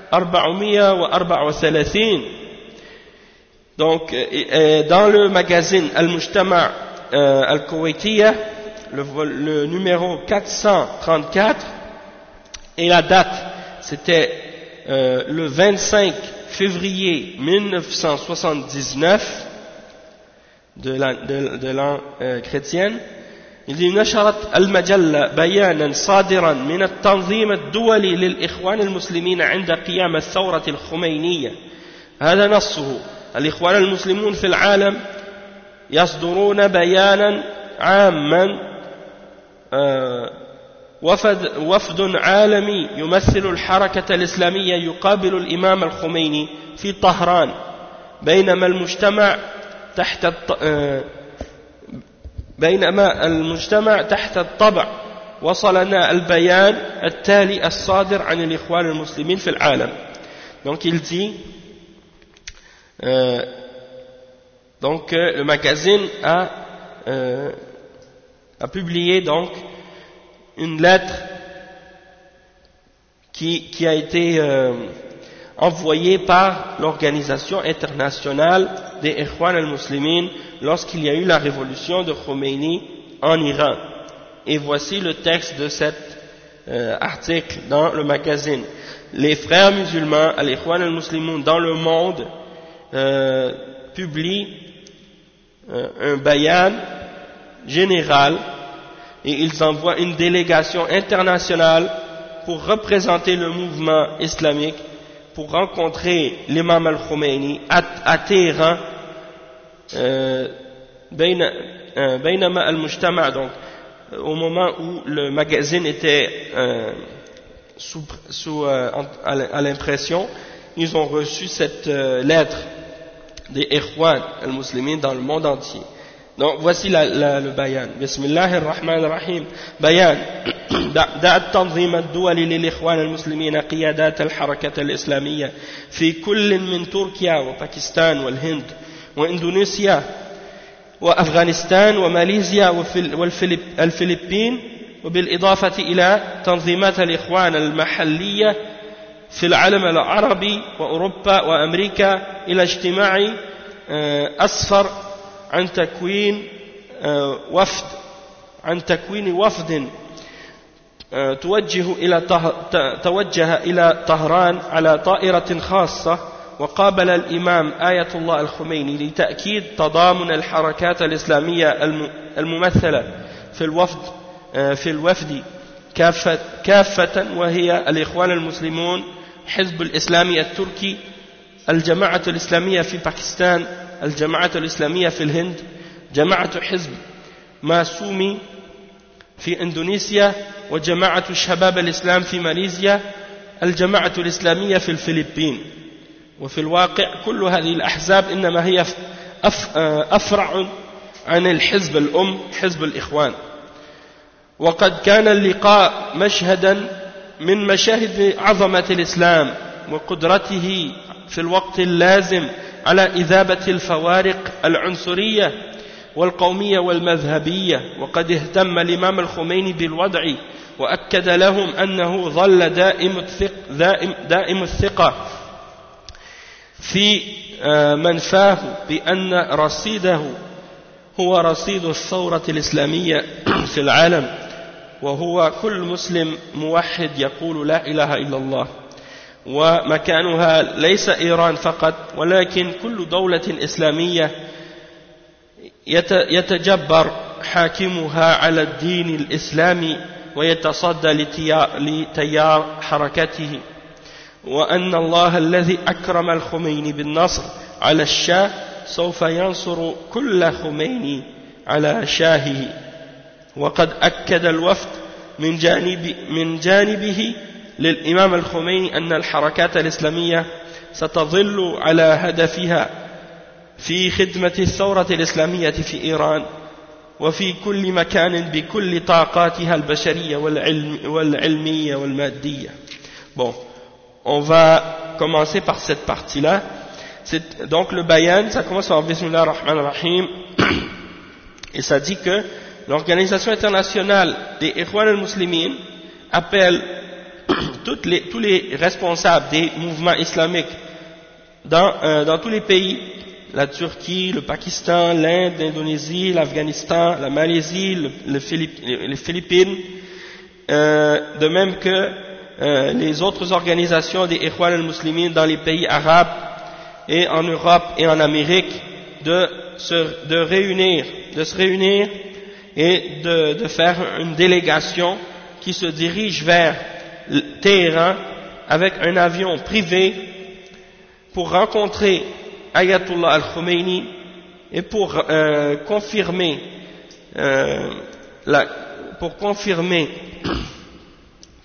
434. Donc dans le magazine Al-Mujtama' Al-Kuwaitiyya, le numéro 434, et la date c'était le 25 février 1979 de l'an chrétienne. Il dit نشرت المجلة بيانا صادرا من التنظيم الدولي للإخوان المسلمين عند قيام الثورة الخمينية. هذا نصه: الإخوان المسلمون في العالم يصدرون بيانا عاما وفد عالمي يمثل الحركة الإسلامية يقابل الإمام الخميني في طهران بينما المجتمع تحت الطبع وصلنا البيان التالي الصادر عن الإخوان المسلمين في العالم. Donc il dit le magazine a publié donc une lettre qui a été envoyée par l'organisation internationale des Ikhwan al-Muslimin lorsqu'il y a eu la révolution de Khomeini en Iran. Et voici le texte de cet article dans le magazine. Les frères musulmans, al-Ikhwan al-Muslimun dans le monde, publient un bayan général et ils envoient une délégation internationale pour représenter le mouvement islamique, pour rencontrer l'imam al-Khomeini à Téhéran, Baynama al-Mujtama', donc au moment où le magazine était à l'impression, ils ont reçu cette lettre des Ikhwan al-Muslimin dans le monde entier. Donc voici le bayan. Bismillahir Rahmanir Rahim. Bayan. دعا التنظيم الدولي للإخوان المسلمين قيادات الحركة الإسلامية في كل من تركيا وباكستان والهند وإندونيسيا وأفغانستان وماليزيا والفلبين وبالإضافة إلى تنظيمات الإخوان المحلية في العالم العربي وأوروبا وأمريكا إلى اجتماع أسفر عن تكوين وفد توجه إلى طهران على طائرة خاصة وقابل الإمام آية الله الخميني لتأكيد تضامن الحركات الإسلامية الممثلة في الوفد كافة وهي الإخوان المسلمون، حزب الإسلامي التركي، الجماعة الإسلامية في باكستان، الجماعة الإسلامية في الهند، جماعة حزب ماسومي في إندونيسيا، وجماعة شباب الإسلام في ماليزيا، الجماعة الإسلامية في الفلبين. وفي الواقع كل هذه الأحزاب إنما هي أفرع عن الحزب الأم حزب الإخوان. وقد كان اللقاء مشهدا من مشاهد عظمة الإسلام وقدرته في الوقت اللازم على إذابة الفوارق العنصرية والقومية والمذهبية. وقد اهتم الإمام الخميني بالوضع وأكد لهم أنه ظل دائم الثقة في منفاه بأن رصيده هو رصيد الثورة الإسلامية في العالم، وهو كل مسلم موحد يقول لا إله إلا الله، ومكانها ليس إيران فقط ولكن كل دولة إسلامية يتجبر حاكمها على الدين الإسلامي ويتصدى لتيار حركته، وأن الله الذي أكرم الخميني بالنصر على الشاه سوف ينصر كل خميني على شاهه. وقد أكد الوفد من جانبه للإمام الخميني أن الحركات الإسلامية ستظل على هدفها في خدمة الثورة الإسلامية في إيران وفي كل مكان بكل طاقاتها البشرية والعلمية والمادية. Bon, on va commencer par cette partie-là. Donc le bayan, ça commence par Bismillah ar-Rahman ar-Rahim, et ça dit que l'organisation internationale des Ikhwan al-Muslimin appelle tous les responsables des mouvements islamiques dans tous les pays, la Turquie, le Pakistan, l'Inde, l'Indonésie, l'Afghanistan, la Malaisie, les Philippines, de même que les autres organisations des Ikhwan al-Muslimin dans les pays arabes et en Europe et en Amérique, de se réunir et de faire une délégation qui se dirige vers Téhéran avec un avion privé pour rencontrer Ayatollah al-Khomeini et pour confirmer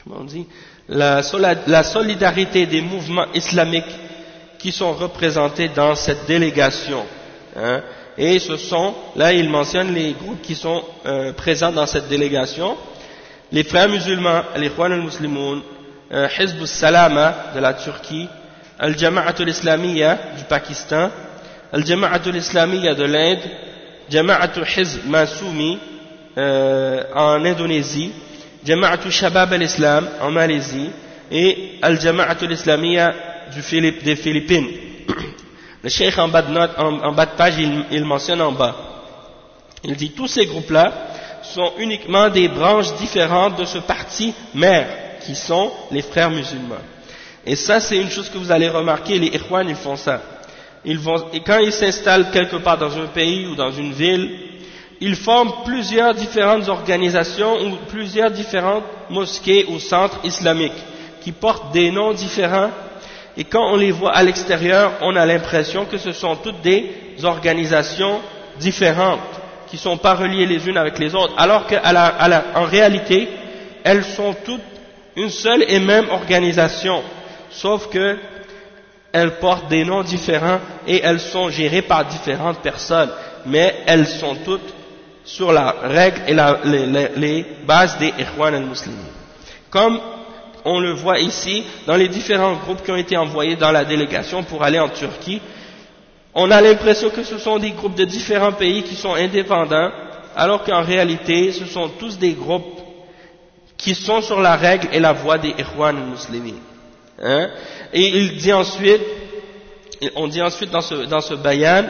comment on dit, la solidarité des mouvements islamiques qui sont représentés dans cette délégation. Hein. Et ce sont, là il mentionne les groupes qui sont présents dans cette délégation, les frères musulmans, l'Ikhwan al-Muslimoun, Hizb al-Salama de la Turquie, Al-Jama'at al-Islamiyya du Pakistan, Al-Jama'at al-Islamiyya de l'Inde, Jama'at Hizb Massoumi en Indonésie, Jama'at al-Shabab al-Islam en Malaisie et Al-Jama'at al-Islamiyya des Philippines. Le cheikh en bas de page, il mentionne en bas. Il dit tous ces groupes-là sont uniquement des branches différentes de ce parti mère, qui sont les frères musulmans. Et ça, c'est une chose que vous allez remarquer, les Ikhwan, ils font ça. Et quand ils s'installent quelque part dans un pays ou dans une ville, ils forment plusieurs différentes organisations ou plusieurs différentes mosquées ou centres islamiques qui portent des noms différents. Et quand on les voit à l'extérieur, on a l'impression que ce sont toutes des organisations différentes, qui ne sont pas reliées les unes avec les autres, alors qu'en réalité, elles sont toutes une seule et même organisation, sauf que elles portent des noms différents et elles sont gérées par différentes personnes, mais elles sont toutes sur la règle et les bases des Ikhwan al-Muslimin. Comme on le voit ici, dans les différents groupes qui ont été envoyés dans la délégation pour aller en Turquie, on a l'impression que ce sont des groupes de différents pays qui sont indépendants, alors qu'en réalité, ce sont tous des groupes qui sont sur la règle et la voie des Ikhwan al-Muslimin. Hein? Et il dit ensuite, on dit ensuite dans ce bayan,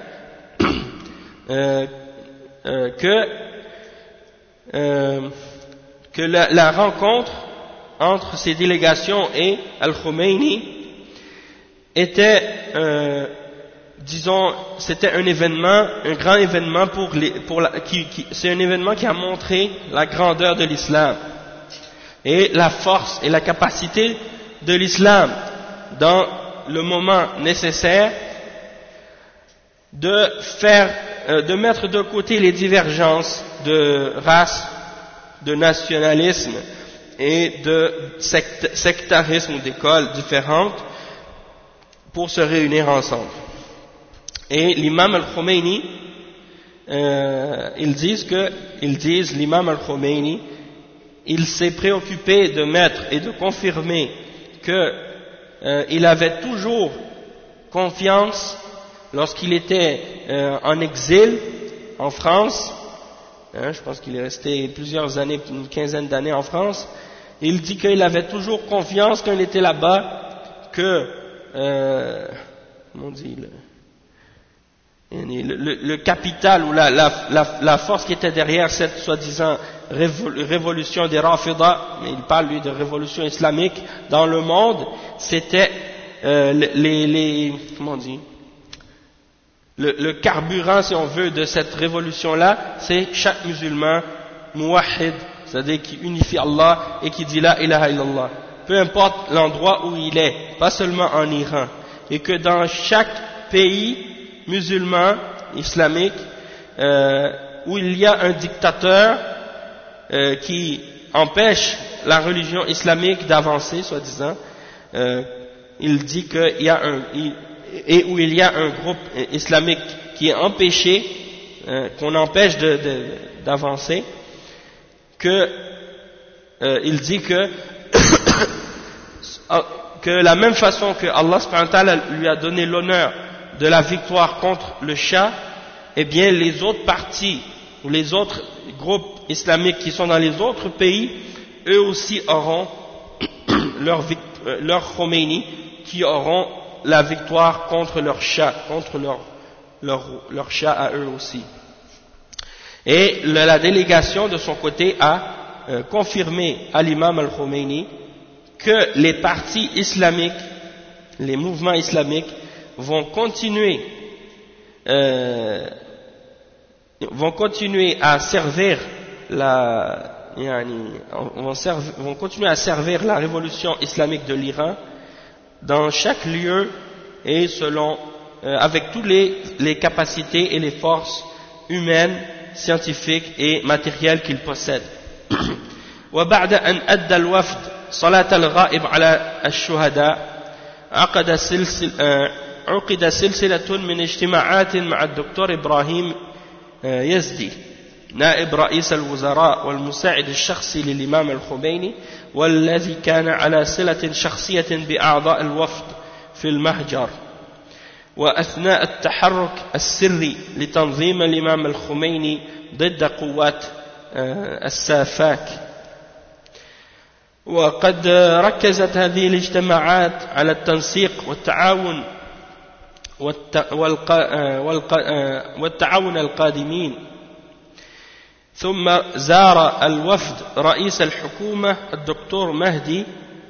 que la rencontre entre ces délégations et Al-Khomeini était, disons, c'était un événement, un grand événement c'est un événement qui a montré la grandeur de l'islam et la force et la capacité de l'islam dans le moment nécessaire de mettre de côté les divergences de race, de nationalisme et de sectarisme ou d'écoles différentes pour se réunir ensemble. Et l'imam al-Khomeini, ils disent l'imam al-Khomeini, il s'est préoccupé de mettre et de confirmer qu'il avait toujours confiance lorsqu'il était en exil en France. Je pense qu'il est resté plusieurs années, une quinzaine d'années en France. Il dit qu'il avait toujours confiance quand il était là-bas que, comment on dit, le capital ou la force qui était derrière cette soi-disant révolution des Rafida, mais il parle lui de révolution islamique dans le monde, c'était comment on dit, le carburant, si on veut, de cette révolution-là, c'est chaque musulman muwahhid, c'est-à-dire qui unifie Allah et qui dit la ilaha illallah, peu importe l'endroit où il est, pas seulement en Iran, et que dans chaque pays musulman islamique où il y a un dictateur qui empêche la religion islamique d'avancer, soi-disant, il dit qu'il y a et où il y a un groupe islamique qui est empêché, qu'on empêche d'avancer, il dit que la même façon que Allah subhanahu wa ta'ala lui a donné l'honneur de la victoire contre le Shah, eh bien les autres partis ou les autres groupes islamiques qui sont dans les autres pays, eux aussi auront leur Khomeini, qui auront la victoire contre leur Shah, contre leur Shah à eux aussi. Et la délégation de son côté a confirmé à l'imam al-Khomeini que les partis islamiques, les mouvements islamiques vont continuer à servir vont continuer à servir la révolution islamique de l'Iran dans chaque lieu et avec toutes les capacités et les forces humaines, scientifiques et matérielles qu'ils possèdent. وبعد أن أدى الوفد صلاة الغائب على الشهداء عقد سلسلة من اجتماعات مع الدكتور إبراهيم يزدي نائب رئيس الوزراء والمساعد الشخصي للإمام الخميني والذي كان على صلة شخصية بأعضاء الوفد في المهجر وأثناء التحرك السري لتنظيم الإمام الخميني ضد قوات السافاك. وقد ركزت هذه الاجتماعات على التنسيق والتعاون القادمين. ثم زار الوفد رئيس الحكومة الدكتور مهدي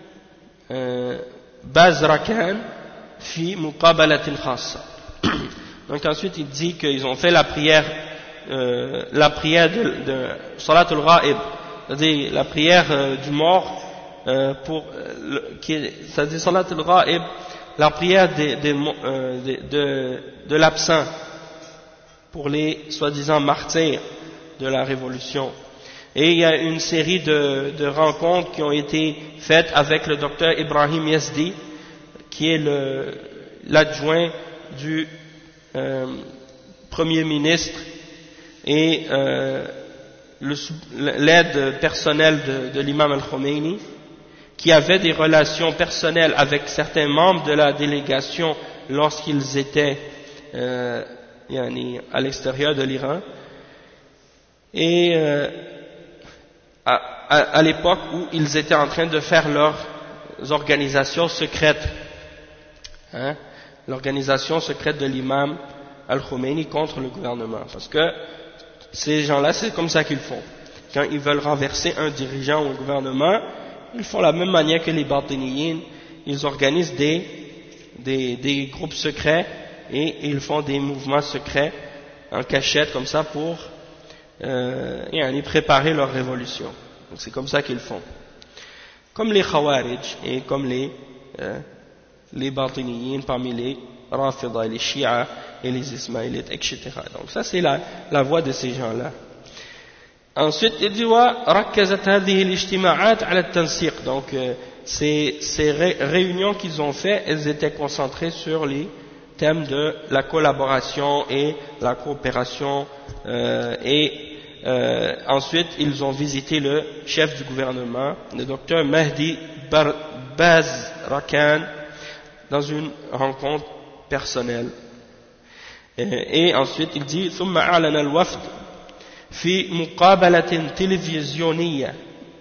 بازركان في مقابلة خاصة. Donc ensuite il dit qu'ils ont fait la prière de Salat al-Ghaib, c'est-à-dire la prière du mort, c'est-à-dire Salat al-Ghaib, la prière de l'absent pour les soi-disant martyrs de la révolution. Et il y a une série de rencontres qui ont été faites avec le docteur Ibrahim Yazdi, qui est l'adjoint du Premier ministre et l'aide personnelle de l'imam al-Khomeini, qui avait des relations personnelles avec certains membres de la délégation lorsqu'ils étaient à l'extérieur de l'Iran. Et à l'époque où ils étaient en train de faire leurs organisations secrètes, l'organisation secrète de l'imam al-Khomeini contre le gouvernement, parce que ces gens-là, c'est comme ça qu'ils font. Quand ils veulent renverser un dirigeant ou un gouvernement, ils font la même manière que les batiniyin, ils organisent des groupes secrets et ils font des mouvements secrets en cachette comme ça pour préparer leur révolution. Donc c'est comme ça qu'ils font. Comme les Khawarij et comme les batiniyin parmi les Rafida, les Shia et les Ismaélites, etc. Donc ça c'est la voie de ces gens-là. Ensuite il dit ركزت هذه الاجتماعات على التنسيق. Donc ces réunions qu'ils ont fait, elles étaient concentrées sur les thèmes de la collaboration et la coopération ensuite ils ont visité le chef du gouvernement, le docteur Mehdi Bazrakan, dans une rencontre personnelle. Et ensuite il dit ثم أعلن الوفد في مقابلة تلفزيونية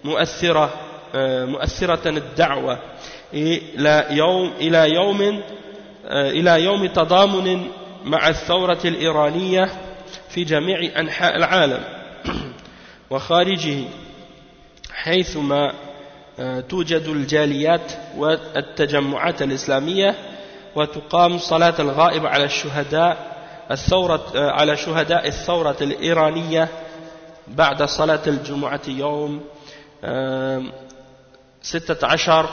مؤثرة الدعوة إلى يوم تضامن مع الثورة الإيرانية في جميع أنحاء العالم وخارجه حيثما توجد الجاليات والتجمعات الإسلامية وتقام صلاة الغائب على شهداء الثورة الإيرانية بعد صلاة الجمعة يوم 16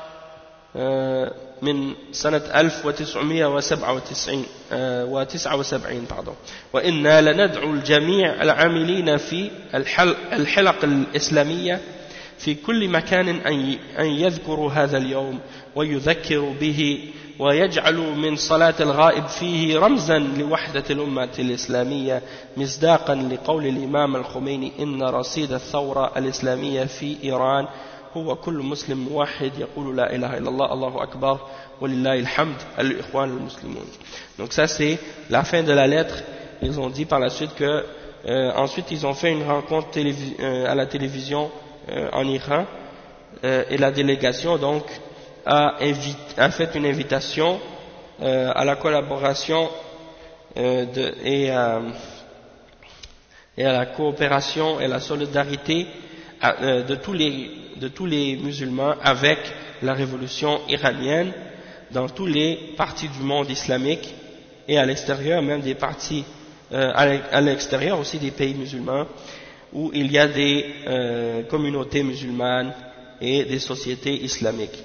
من سنة 1979 وإنا لندعو الجميع العاملين في الحلق الإسلامية في كل مكان أن يذكروا هذا اليوم ويذكروا به ويجعلوا من صلاة الغائب فيه رمزا لوحدة الأمة الإسلامية مصداقا لقول الإمام الخميني إن رصيد الثورة الإسلامية في إيران هو كل مسلم موحد يقول لا إله إلا الله الله أكبر ولله الحمد الإخوان المسلمون. Donc ça c'est la fin de la lettre. Ils ont dit par la suite que ensuite ils ont fait une rencontre à la télévision en Iran et la délégation donc a fait une invitation à la collaboration et à la coopération et la solidarité de tous les musulmans avec la révolution iranienne dans tous les parties du monde islamique et à l'extérieur, même des parties à l'extérieur aussi des pays musulmans où il y a des communautés musulmanes et des sociétés islamiques.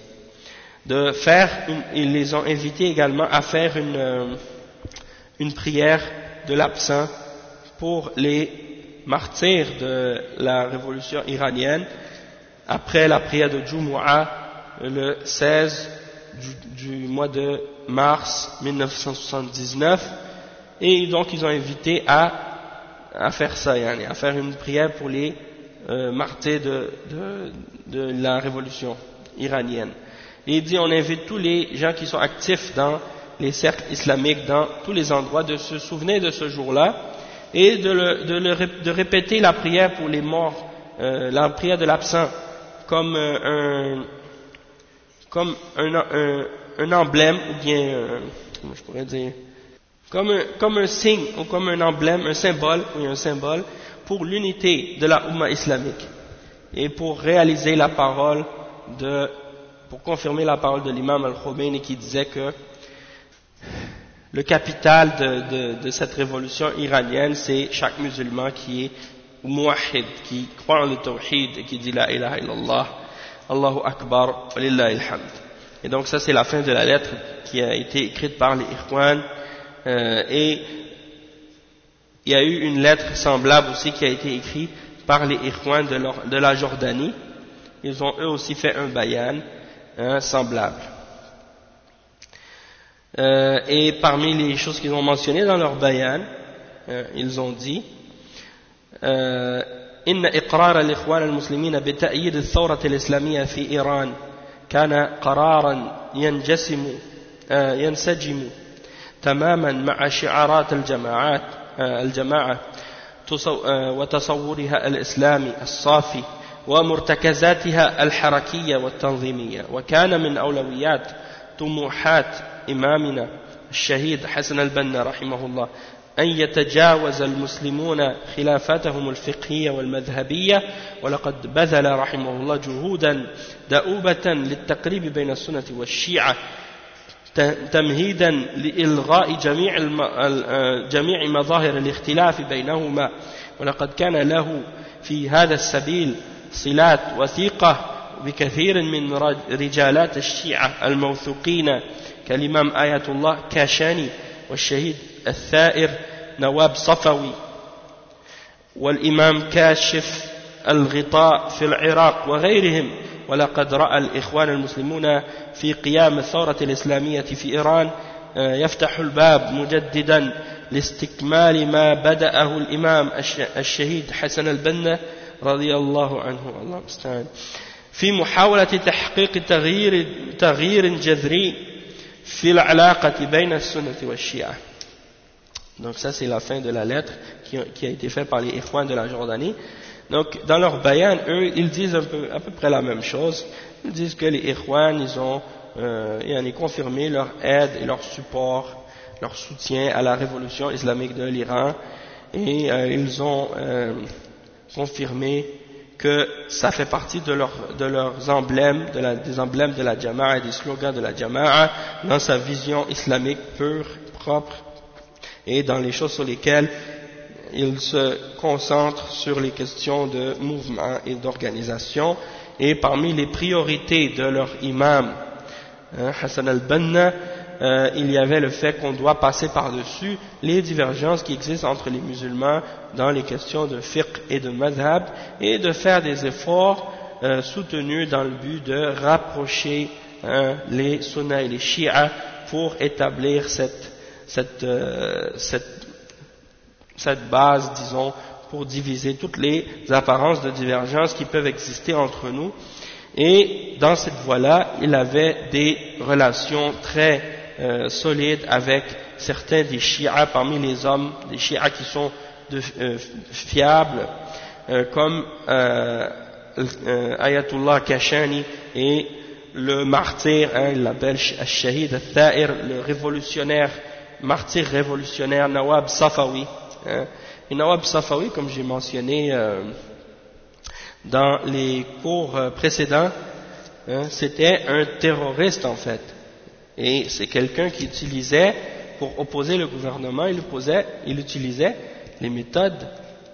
Ils les ont invités également à faire une prière de l'absent pour les martyrs de la révolution iranienne après la prière de Jumu'ah le 16 du mois de mars 1979, et donc ils ont invité à faire ça, à faire une prière pour les martyrs de la révolution iranienne. Et il dit, on invite tous les gens qui sont actifs dans les cercles islamiques, dans tous les endroits, de se souvenir de ce jour-là et de répéter la prière pour les morts, la prière de l'absent, comme un emblème, ou bien, comment je pourrais dire, comme un signe, ou comme un emblème, un symbole pour l'unité de la Ummah islamique, et pour réaliser la parole pour confirmer la parole de l'imam al-Khomeini qui disait que le capital de cette révolution iranienne, c'est chaque musulman qui est muwahhid, qui croit en le tawhid et qui dit la ilaha illallah, Allahu Akbar, walillahi alhamd. Et donc ça c'est la fin de la lettre qui a été écrite par les Ikhwan, et il y a eu une lettre semblable aussi qui a été écrite par les Ikhwan de la Jordanie. Ils ont eux aussi fait un bayan semblable. Et parmi les choses qu'ils ont mentionnées dans leur bayan, ils ont dit إن إقرار الإخوان المسلمين بتأييد الثورة الإسلامية في إيران كان قرارا ينسجم تماما مع شعارات الجماعة وتصورها الإسلامي الصافي ومرتكزاتها الحركية والتنظيمية، وكان من أولويات طموحات إمامنا الشهيد حسن البنا رحمه الله أن يتجاوز المسلمون خلافاتهم الفقهية والمذهبية، ولقد بذل رحمه الله جهودا دؤوبة للتقريب بين السنة والشيعة تمهيدا لإلغاء جميع مظاهر الاختلاف بينهما، ولقد كان له في هذا السبيل صلات وثيقة بكثير من رجالات الشيعة الموثوقين كالإمام آية الله كاشاني والشهيد الثائر نواب صفوي والإمام كاشف الغطاء في العراق وغيرهم. ولقد رأى الإخوان المسلمون في قيام الثورة الإسلامية في إيران يفتح الباب مجددا لاستكمال ما بدأه الإمام الشهيد حسن البنا رضي الله عنه الله المستعان في محاولة تحقيق تغيير جذري في العلاقة بين السنة والشيعة. Donc ça c'est la fin de la lettre qui a été faite par les Ikhwan de la Jordanie. Donc dans leur bayan, eux ils disent à peu près la même chose. Ils disent que les Ikhwan ils ont confirmé leur aide et leur support, leur soutien à la révolution islamique de l'Iran, et ils ont confirmé que ça fait partie de leurs emblèmes, des emblèmes de la Jama'a et des slogans de la Jama'a dans sa vision islamique pure, propre, et dans les choses sur lesquelles ils se concentrent sur les questions de mouvement et d'organisation. Et parmi les priorités de leur imam Hassan al-Banna, il y avait le fait qu'on doit passer par-dessus les divergences qui existent entre les musulmans dans les questions de fiqh et de madhab, et de faire des efforts soutenus dans le but de rapprocher les sunnas et les shi'as pour établir cette base, disons, pour diviser toutes les apparences de divergence qui peuvent exister entre nous. Et dans cette voie-là, il avait des relations très solides avec certains des chiites parmi les hommes, des chiites qui sont fiables, comme Ayatollah Kashani et le martyr, il l'appelle al-Shahid al-Tha'ir, le révolutionnaire, martyr révolutionnaire Nawab Safawi. Et Nawab Safawi, comme j'ai mentionné dans les cours précédents, c'était un terroriste en fait, et c'est quelqu'un qui utilisait, pour opposer le gouvernement, il utilisait les méthodes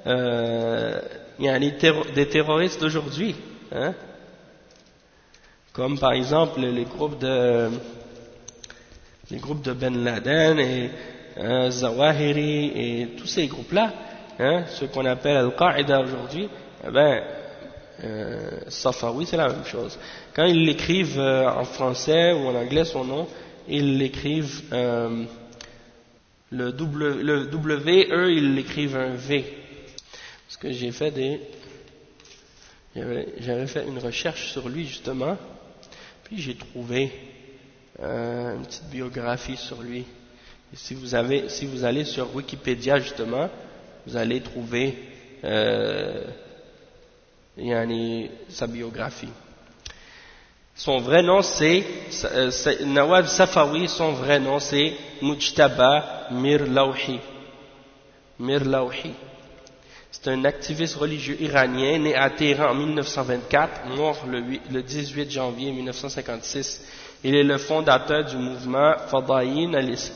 des terroristes d'aujourd'hui, comme par exemple les groupes de Ben Laden et Zawahiri et tous ces groupes-là, ceux qu'on appelle Al-Qaïda aujourd'hui. Safawi, c'est la même chose. Quand ils l'écrivent en français ou en anglais son nom, ils l'écrivent le W, eux ils l'écrivent un V. Parce que j'avais fait une recherche sur lui justement, puis j'ai trouvé une petite biographie sur lui. Et si vous allez sur Wikipédia justement, vous allez trouver sa biographie. Son vrai nom c'est Nawab Safawi, son vrai nom c'est Mujtaba Mirlawhi. C'est un activiste religieux iranien né à Téhéran en 1924, mort le 18 janvier 1956. Il est le fondateur du mouvement Fadaïyin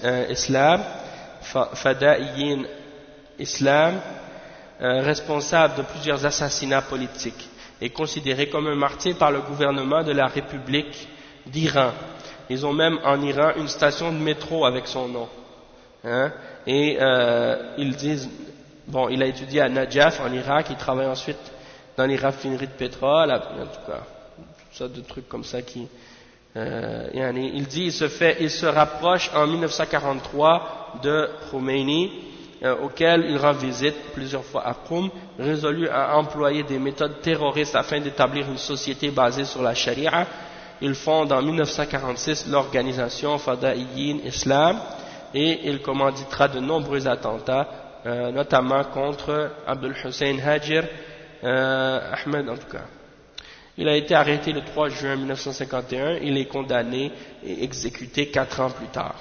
Islam, responsable de plusieurs assassinats politiques et considéré comme un martyr par le gouvernement de la République d'Iran. Ils ont même en Iran une station de métro avec son nom. Et ils disent, bon, il a étudié à Najaf en Irak, il travaille ensuite dans les raffineries de pétrole, en tout cas, tout ça de trucs comme ça qui... il dit, il se rapproche en 1943 de Khomeini, auquel il rend visite plusieurs fois à Qom, résolu à employer des méthodes terroristes afin d'établir une société basée sur la charia. Il fonde en 1946 l'organisation Fadaïyin Islam et il commanditera de nombreux attentats, notamment contre Abdul Hussein Hajir Ahmed en tout cas. Il a été arrêté le 3 juin 1951, il est condamné et exécuté 4 ans plus tard.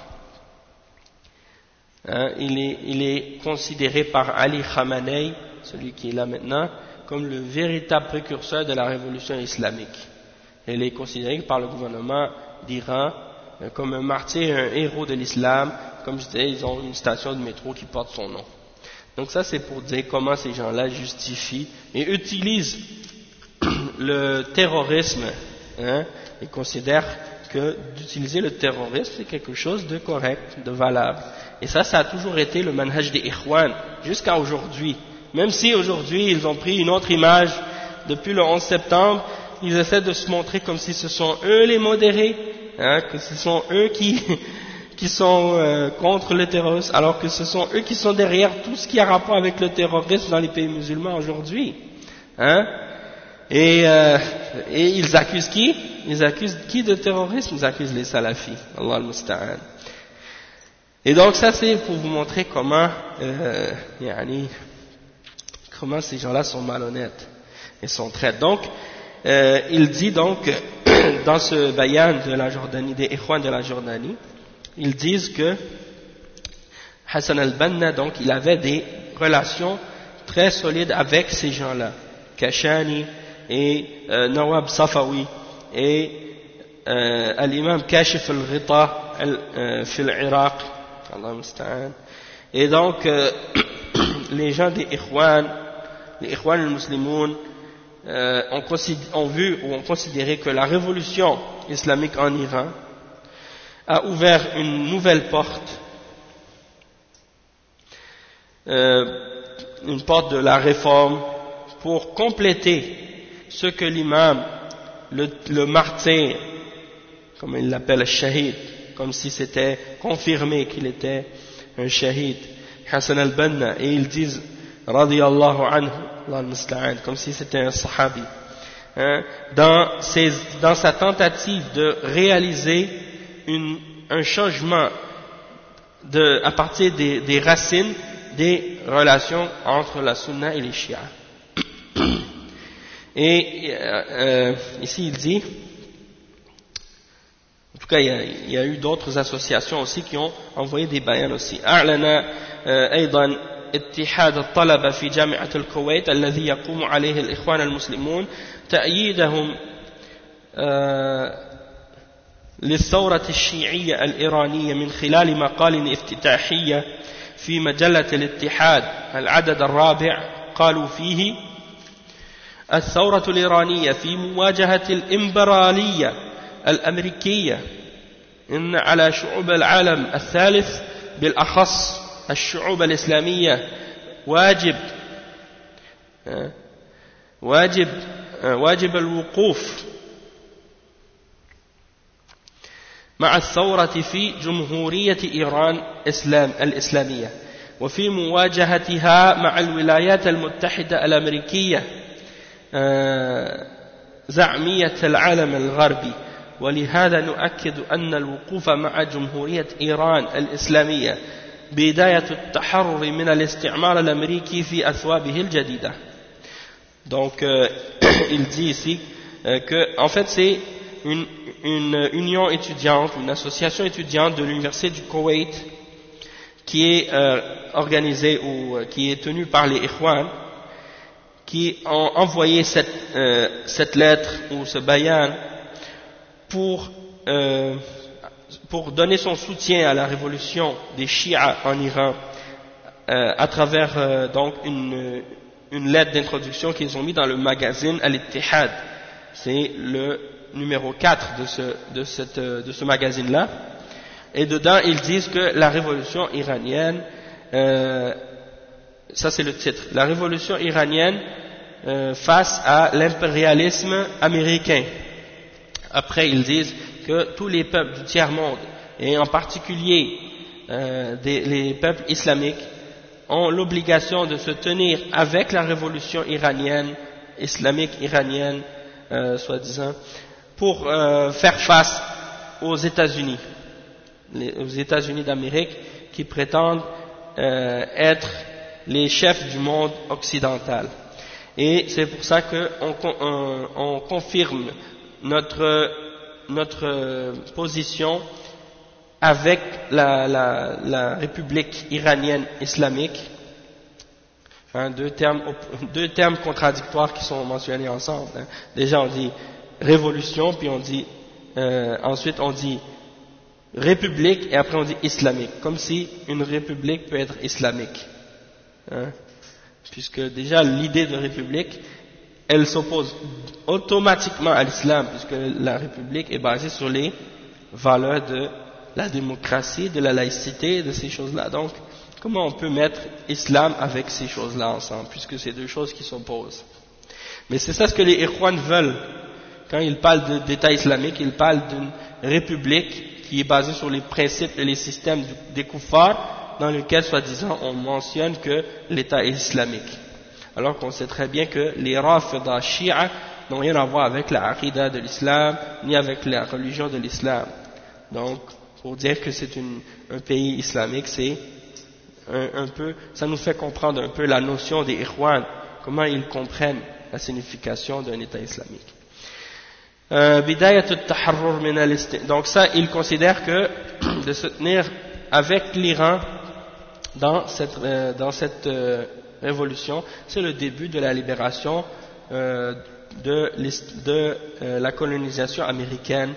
Il est considéré par Ali Khamenei, celui qui est là maintenant, comme le véritable précurseur de la révolution islamique. Il est considéré par le gouvernement d'Iran comme un martyr, un héros de l'islam. Comme je disais, ils ont une station de métro qui porte son nom. Donc ça c'est pour dire comment ces gens-là justifient et utilisent le terrorisme. Ils considèrent que d'utiliser le terrorisme c'est quelque chose de correct, de valable. Et ça a toujours été le manhaj des Ikhwan jusqu'à aujourd'hui. Même si aujourd'hui ils ont pris une autre image depuis le 11 septembre, ils essaient de se montrer comme si ce sont eux les modérés, que ce sont eux qui sont contre le terrorisme, alors que ce sont eux qui sont derrière tout ce qui a rapport avec le terrorisme dans les pays musulmans aujourd'hui. Et ils accusent qui? Ils accusent qui de terrorisme? Ils accusent les salafis. Allah al-Musta'an. Et donc ça c'est pour vous montrer comment ces gens-là sont malhonnêtes et sont traîtres. Donc il dit donc dans ce bayan de la Jordanie, des Ikhwan de la Jordanie, ils disent que Hassan al-Banna, donc il avait des relations très solides avec ces gens-là, Kashani et Nawab Safawi et l'imam Kashif al-Ghita fil Iraq. Et donc les gens des Ikhwan, les Ikhwan al-Muslimoun ont considéré que la révolution islamique en Iran a ouvert une nouvelle porte, une porte de la réforme pour compléter ce que l'imam, le martyr, comme il l'appelle le shahid, comme si c'était confirmé qu'il était un shahid, Hassan al-Banna, et ils disent radiyallahu anhu, Allah al-Musta'an, comme si c'était un sahabi, dans sa tentative de réaliser un changement à partir des racines des relations entre la sunna et les chiites. Et ici il dit, en tout cas il y a eu d'autres associations aussi qui ont envoyé des bayans aussi. أعلن أيضا اتحاد الطلبة في جامعة الكويت الذي يقوم عليه الإخوان المسلمون تأييدهم للثورة الشيعية الإيرانية من خلال مقال افتتاحية في مجلة الاتحاد العدد الرابع. قالوا فيه: الثورة الإيرانية في مواجهة الإمبرالية الأمريكية إن على شعوب العالم الثالث بالأخص الشعوب الإسلامية واجب واجب الوقوف مع الثورة في جمهورية إيران الإسلامية وفي مواجهتها مع الولايات المتحدة الأمريكية زعمية العالم الغربي ولهذا نؤكد أن الوقوف مع جمهورية إيران الإسلامية بداية التحرر من الاستعمار الأمريكي في أثوابه الجديدة. Donc il dit ici que en fait c'est une union étudiante, une association étudiante de l'université du Koweït qui est organisée ou qui est tenue par les Ikhwan, qui ont envoyé cette lettre ou ce bayan pour donner son soutien à la révolution des Chiites en Iran à travers donc une lettre d'introduction qu'ils ont mis dans le magazine Al-Ittihad. C'est le numéro 4 de ce magazine-là. Et dedans, ils disent que la révolution iranienne, ça c'est le titre, la révolution iranienne face à l'impérialisme américain. Après, ils disent que tous les peuples du tiers-monde, et en particulier les peuples islamiques, ont l'obligation de se tenir avec la révolution iranienne, islamique iranienne, soi-disant, pour faire face aux États-Unis d'Amérique, qui prétendent être les chefs du monde occidental. Et c'est pour ça qu'on confirme notre position avec la République iranienne islamique, hein, deux termes contradictoires qui sont mentionnés ensemble. Hein. Déjà on dit révolution, puis on dit ensuite on dit république et après on dit islamique, comme si une république peut être islamique. Hein. Puisque déjà l'idée de république, elle s'oppose automatiquement à l'islam, puisque la république est basée sur les valeurs de la démocratie, de la laïcité, de ces choses-là. Donc, comment on peut mettre islam avec ces choses-là ensemble, puisque c'est deux choses qui s'opposent. Mais c'est ça ce que les Ikhwan veulent. Quand ils parlent d'État islamique, ils parlent d'une république qui est basée sur les principes et les systèmes des kuffars, dans lequel, soi-disant, on mentionne que l'État est islamique. Alors qu'on sait très bien que les Rafida Shia n'ont rien à voir avec la Aqidah de l'islam, ni avec la religion de l'islam. Donc, pour dire que c'est un pays islamique, c'est un peu, ça nous fait comprendre un peu la notion des Ikhwan, comment ils comprennent la signification d'un État islamique. Donc ça, ils considèrent que de se tenir avec l'Iran dans cette révolution, c'est le début de la libération de la colonisation américaine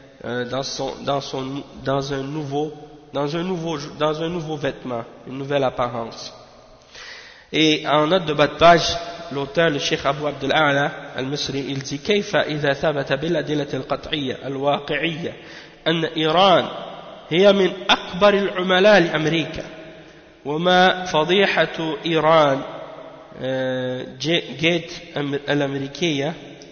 dans un nouveau vêtement, une nouvelle apparence. Et en note de bas de page, l'auteur, le Cheikh Abu Abd al-A'la al-Misri, il dit كيف إذا ثبت بالأدلة القطعية الواقعية أن إيران هي من أكبر العملاء لأمريكا وما فضيحة إيران جيت الأمريكية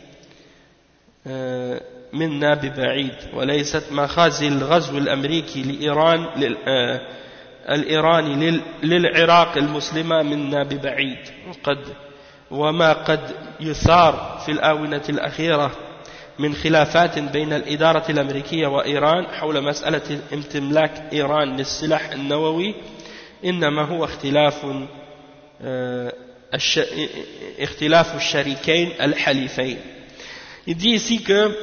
منا ببعيد وليست مخازي الغزو الأمريكي لإيران الإيراني للعراق المسلمة منا ببعيد وما قد يثار في الآونة الأخيرة من خلافات بين الإدارة الأمريكية وإيران حول مسألة امتلاك إيران للسلاح النووي إنما هو اختلاف الشريكين الحليفين. Il dit ici que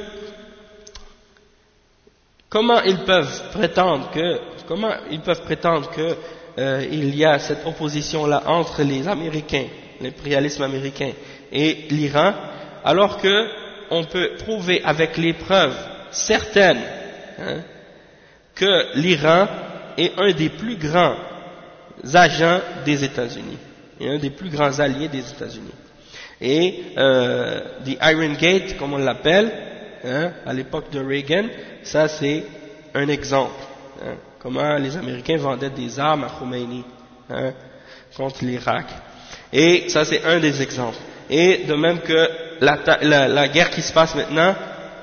comment ils peuvent prétendre que il y a cette opposition-là entre les Américains, l'impérialisme américain et l'Iran, alors que on peut prouver avec les preuves certaines que l'Iran est un des plus grands agents des États-Unis et un des plus grands alliés des États-Unis. Et the Iron Gate, comme on l'appelle, à l'époque de Reagan, ça c'est un exemple. Comment les Américains vendaient des armes à Khomeini contre l'Irak. Et ça c'est un des exemples. Et de même que la guerre qui se passe maintenant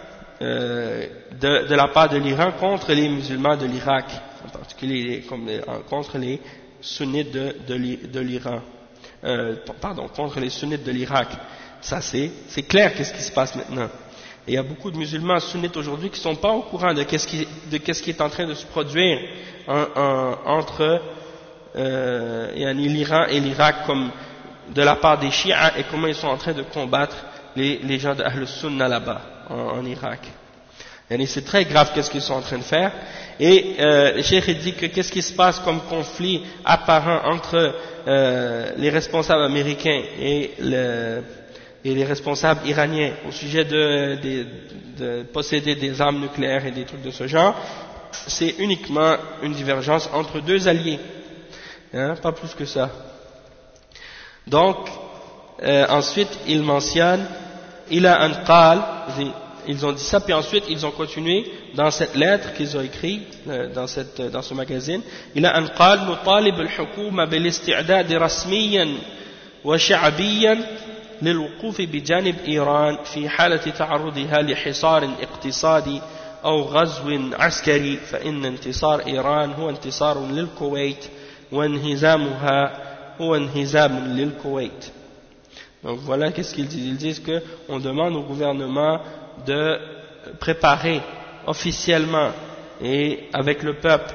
de la part de l'Iran contre les musulmans de l'Irak, en particulier contre les sunnites de l'Iran, contre les sunnites de l'Irak. Ça c'est clair qu'est-ce qui se passe maintenant. Et il y a beaucoup de musulmans sunnites aujourd'hui qui ne sont pas au courant de qu'est-ce qui est en train de se produire entre l'Iran et l'Irak, comme de la part des chiites, et comment ils sont en train de combattre les gens de Ahl Sunna là-bas en Irak. Et c'est très grave qu'est-ce qu'ils sont en train de faire. Et le cheikh dit que qu'est-ce qui se passe comme conflit apparent entre les responsables américains et les responsables iraniens au sujet de posséder des armes nucléaires et des trucs de ce genre. C'est uniquement une divergence entre deux alliés, pas plus que ça. Donc ensuite il mentionne ila an qal, ils ont dit ça, puis ensuite ils ont continué dans cette lettre qu'ils ont écrite dans ce magazine. ila an qal nutalib al-hukuma bil isti'dad rasmiyan wa sha'biyan للوقوف بجانب إيران في حالة تعرضها لحصار اقتصادي أو غزو عسكري فإن انتصار إيران هو انتصار للكويت وانهزامها هو انهزام للكويت. Donc voilà qu'est-ce qu'ils disent. Ils disent qu'on demande au gouvernement de préparer officiellement et avec le peuple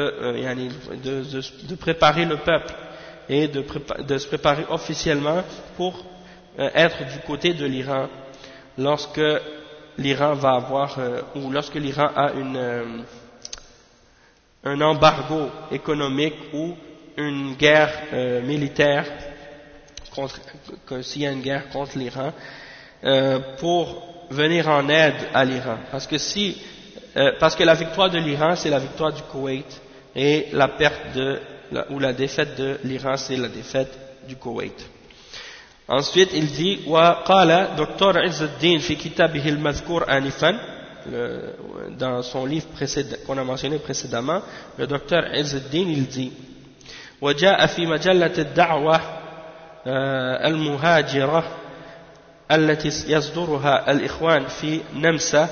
de préparer le peuple et de se préparer officiellement pour être du côté de l'Iran lorsque l'Iran va avoir ou lorsque l'Iran a un embargo économique ou une guerre militaire s'il y a une guerre contre l'Iran pour venir en aide à l'Iran, parce que la victoire de l'Iran c'est la victoire du Koweït et la perte ou la défaite de l'Iran c'est la défaite du Koweït. Ensuite, il dit وقال دكتور عز الدين في كتابه المذكور آنفا, dans son livre qu'on a mentionné précédemment, le docteur عز الدين il dit وجاء في مجلة الدعوة المهاجرة التي يصدرها الإخوان في نمسا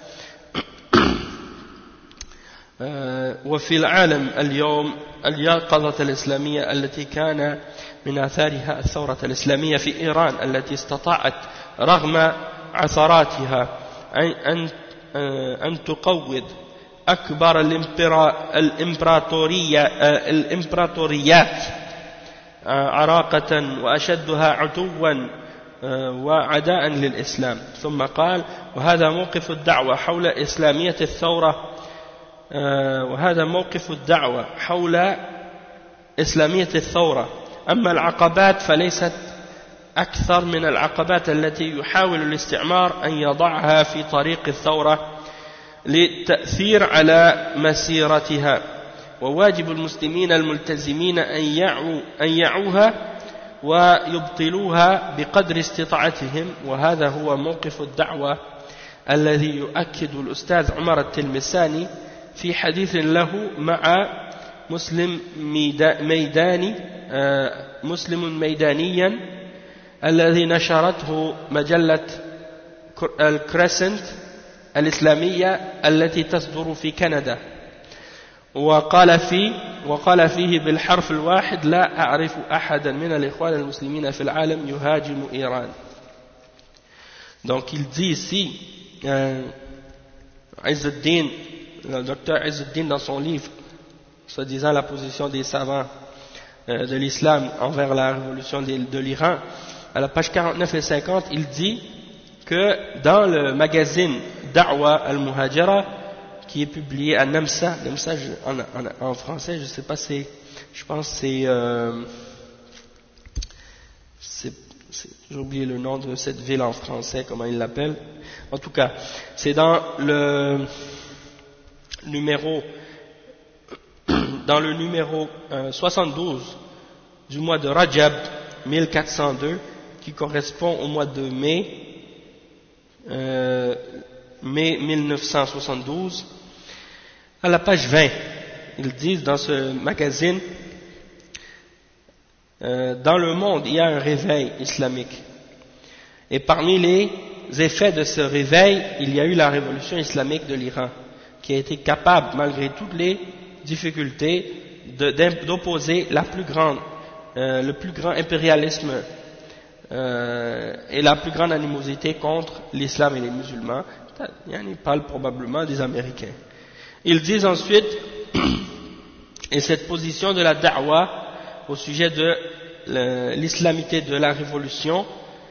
وفي العالم اليوم اليقظة الإسلامية التي كان من آثارها الثورة الإسلامية في إيران التي استطاعت رغم عثراتها أن تقوض أكبر الإمبراطوريات عراقة وأشدها عتوا وعداء للإسلام. ثم قال وهذا موقف الدعوة حول إسلامية الثورة أما العقبات فليست أكثر من العقبات التي يحاول الاستعمار أن يضعها في طريق الثورة للتأثير على مسيرتها وواجب المسلمين الملتزمين أن يعوها ويبطلوها بقدر استطاعتهم وهذا هو موقف الدعوة الذي يؤكد الأستاذ عمر التلمساني في حديث له مع مسلم ميدانيا الذي نشرته مجلة الكريسنت الإسلامية التي تصدر في كندا وقال فيه بالحرف الواحد لا أعرف أحدا من الإخوان المسلمين في العالم يهاجم إيران. Donc il dit ici Izzuddin, le docteur Izzuddin dans son livre soi-disant la position des savants de l'islam envers la révolution de l'Iran, à la page 49 et 50, il dit que dans le magazine Da'wa al-Muhajira qui est publié à Namsa en français, je sais pas, je pense c'est j'ai oublié le nom de cette ville en français, comment il l'appelle. En tout cas, c'est dans le numéro 72 du mois de Rajab 1402, qui correspond au mois de mai 1972, à la page 20. Ils disent dans ce magazine: dans le monde, il y a un réveil islamique. Et parmi les effets de ce réveil, il y a eu la révolution islamique de l'Iran, qui a été capable, malgré toutes les difficultés, d'opposer le plus grand impérialisme et la plus grande animosité contre l'islam et les musulmans. Il parle probablement des Américains. Ils disent ensuite, et cette position de la da'wa au sujet de l'islamité de la révolution,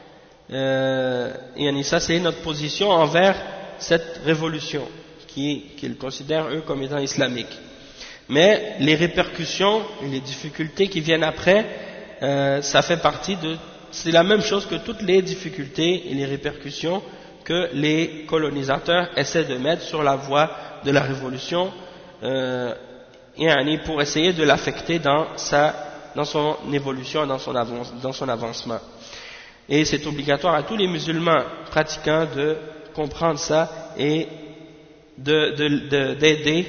ça c'est notre position envers cette révolution qu'ils considèrent eux comme étant islamique. Mais les répercussions et les difficultés qui viennent après, ça fait partie c'est la même chose que toutes les difficultés et les répercussions que les colonisateurs essaient de mettre sur la voie de la révolution, pour essayer de l'affecter dans son évolution, dans son avancement. Et c'est obligatoire à tous les musulmans pratiquants de comprendre ça et d'aider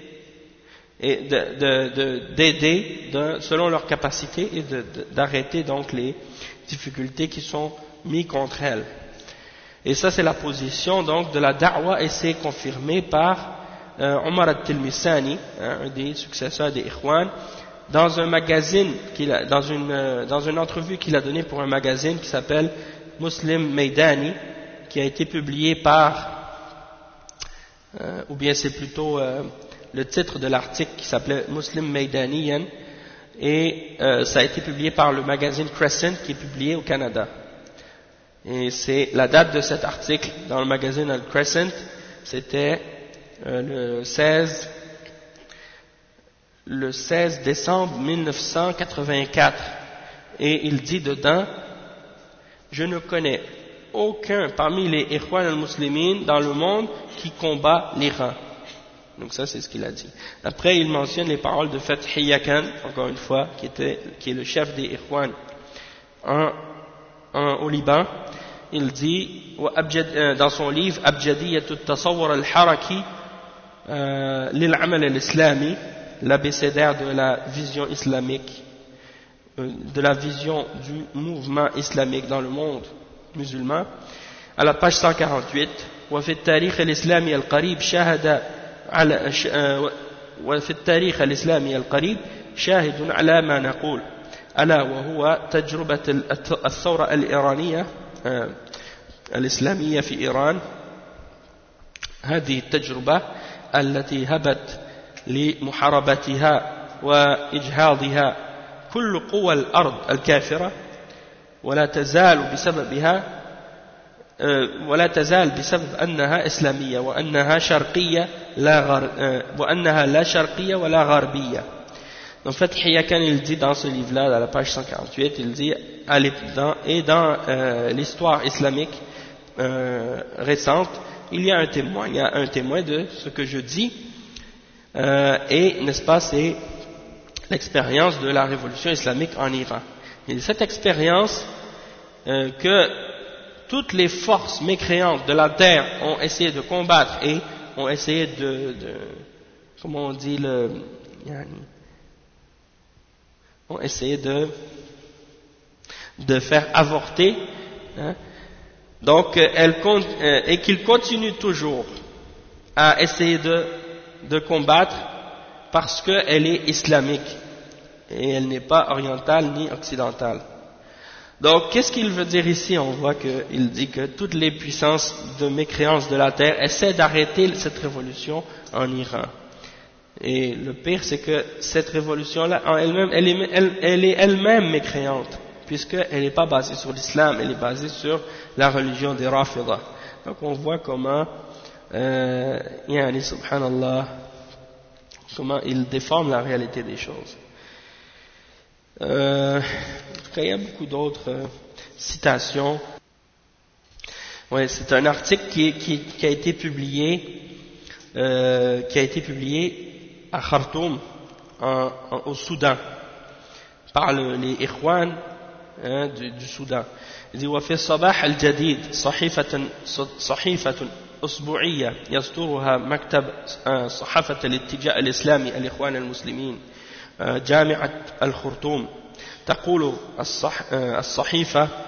selon leur capacité et d'arrêter donc les difficultés qui sont mises contre elles. Et ça c'est la position donc de la da'wa, et c'est confirmé par Omar al-Tilmisani, un des successeurs des Ikhwan, dans un magazine, dans une entrevue qu'il a donnée pour un magazine qui s'appelle Muslim Maydani, qui a été publié ou bien c'est plutôt le titre de l'article qui s'appelait Muslim Maydaniyan, et ça a été publié par le magazine Crescent qui est publié au Canada. Et c'est la date de cet article dans le magazine Crescent, c'était le 16 décembre 1984, et il dit dedans: je ne connais aucun parmi les Ikhwan al-Muslimin dans le monde qui combat l'Iran. Donc ça c'est ce qu'il a dit. Après il mentionne les paroles de Fathiya Khan, encore une fois, qui est le chef des Ikhwan au Liban. Il dit dans son livre Abjadiyyat al-Tasawwur al-Haraki lil-Amal al-Islami, l'abécédaire de la vision islamique, de la vision du mouvement islamique dans le monde musulman, à la page 148. وفي التاريخ الإسلامي القريب شاهد على ما نقول، ألا وهو تجربة الثورة الإيرانية الإسلامية في إيران. هذه التجربة التي هبت لمحاربتها وإجهاضها كل قوى الأرض الكافرة، ولا تزال بسبب أنها إسلامية وأنها لا شرقية ولا غربية. En fait, Hiyakan il dit dans ce livre-là, à la page 148, il dit dans l'histoire islamique récente, il y a un témoin de ce que je dis, et n'est-ce pas, c'est l'expérience de la révolution islamique en Iran. Et cette expérience que toutes les forces mécréantes de la terre ont essayé de combattre et ont essayé comment on dit ont essayé de faire avorter, hein. Donc et qu'ils continuent toujours à essayer de combattre, parce qu'elle est islamique et elle n'est pas orientale ni occidentale. Donc qu'est-ce qu'il veut dire ici? On voit qu'il dit que toutes les puissances de mécréance de la terre essaient d'arrêter cette révolution en Iran. Et le pire, c'est que cette révolution-là, en elle-même, elle est elle-même mécréante, puisqu'elle n'est pas basée sur l'islam, elle est basée sur la religion des Rafida. Donc on voit comment, subhanallah, comment il déforme la réalité des choses. En tout cas, il y a beaucoup d'autres citations. Ouais, c'est un article qui a été publié à Khartoum, au Soudan, par les Ikhwan du Soudan. Il dit: وفي الصباح الجديد صحيفة أسبوعية يصدرها مكتب صحافة الاتجاه الإسلامي الإخوان المسلمين جامعة الخرطوم. تقول الصحيفة: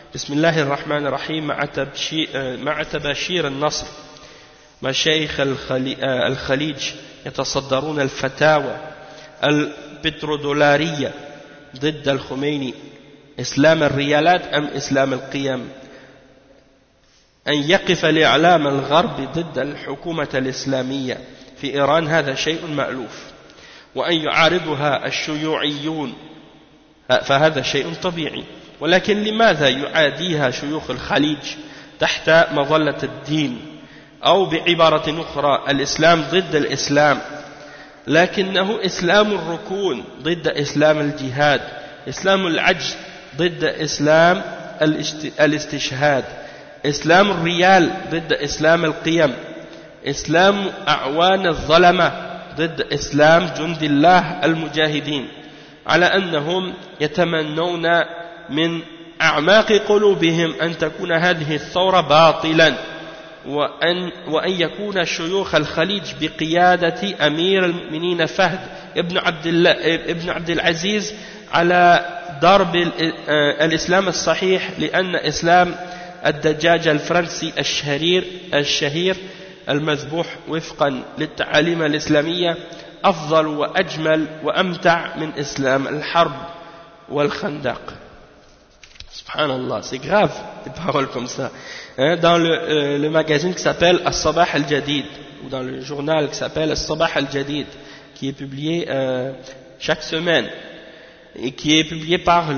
بسم الله الرحمن الرحيم مع تباشير النصر مشايخ الخليج يتصدرون الفتاوى البترودولارية ضد الخميني إسلام الريالات أم إسلام القيم أن يقف الإعلام الغربي ضد الحكومة الإسلامية في إيران هذا شيء مألوف وأن يعارضها الشيوعيون فهذا شيء طبيعي ولكن لماذا يعاديها شيوخ الخليج تحت مظلة الدين أو بعبارة أخرى الإسلام ضد الإسلام لكنه إسلام الركون ضد إسلام الجهاد إسلام العجز ضد إسلام الاستشهاد إسلام الريال ضد إسلام القيم إسلام أعوان الظلمة ضد إسلام جند الله المجاهدين على أنهم يتمنون من أعماق قلوبهم أن تكون هذه الثورة باطلا وأن يكون شيوخ الخليج بقيادة أمير المؤمنين فهد ابن عبد العزيز على ضرب الإسلام الصحيح لأن إسلام الدجاج الفرنسي الشهير المذبوح وفقا للتعاليم الإسلامية أفضل وأجمل وأمتع من إسلام الحرب والخندق. Subhanallah, c'est grave des paroles comme ça. Dans le magazine qui s'appelle As-Sabah Al-Jadid, ou dans le journal qui s'appelle As-Sabah Al-Jadid, qui est publié chaque semaine, et qui est publié par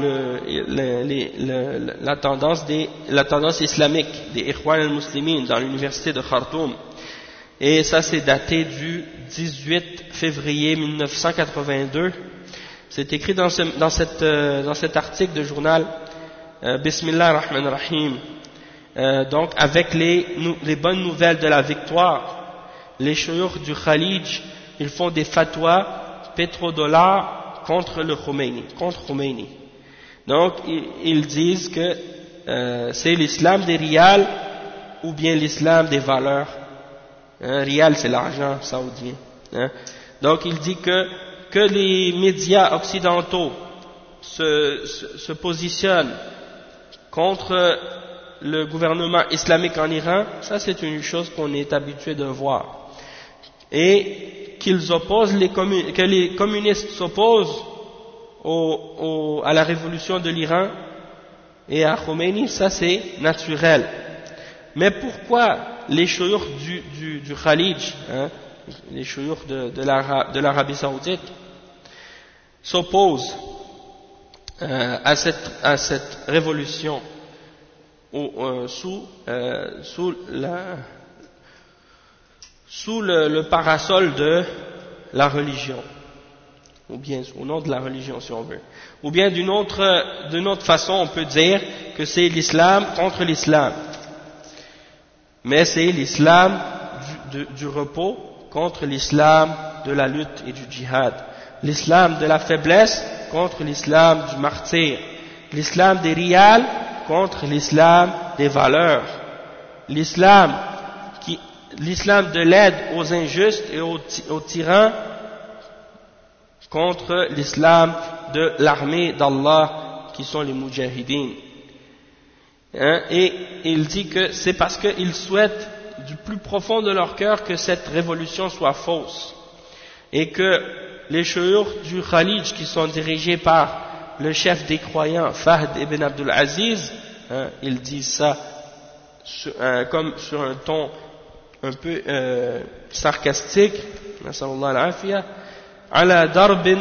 la tendance islamique des Ikhwan al-Muslimin dans l'université de Khartoum. Et ça c'est daté du 18 février 1982. C'est écrit dans cet article de journal Bismillah ar-Rahman ar-Rahim. Donc avec les bonnes nouvelles de la victoire, les shuyukh du Khalij, ils font des fatwas pétrodollars contre Khomeini. Donc ils disent que c'est l'islam des rials ou bien l'islam des valeurs. Rial c'est l'argent saoudien. Donc il dit que les médias occidentaux se positionnent contre le gouvernement islamique en Iran, ça c'est une chose qu'on est habitué de voir. Et que les communistes s'opposent à la révolution de l'Iran et à Khomeini, ça c'est naturel. Mais pourquoi les shuyukh du Khalij, les shuyukh de l'Arabie Saoudite, s'opposent à cette révolution sous le parasol de la religion, ou bien au nom de la religion si on veut, ou bien d'une autre façon on peut dire que c'est l'islam contre l'islam, mais c'est l'islam du repos contre l'islam de la lutte et du djihad, l'islam de la faiblesse contre l'islam du martyr, l'islam des rials contre l'islam des valeurs, l'islam de l'aide aux injustes et aux tyrans contre l'islam de l'armée d'Allah qui sont les moudjahidines. Et il dit que c'est parce qu'ils souhaitent du plus profond de leur cœur que cette révolution soit fausse et que les shuyukh du Khalij qui sont dirigés par le chef des croyants Fahd ibn Abdul Aziz, ils disent ça comme sur un ton un peu sarcastique, ala darbin,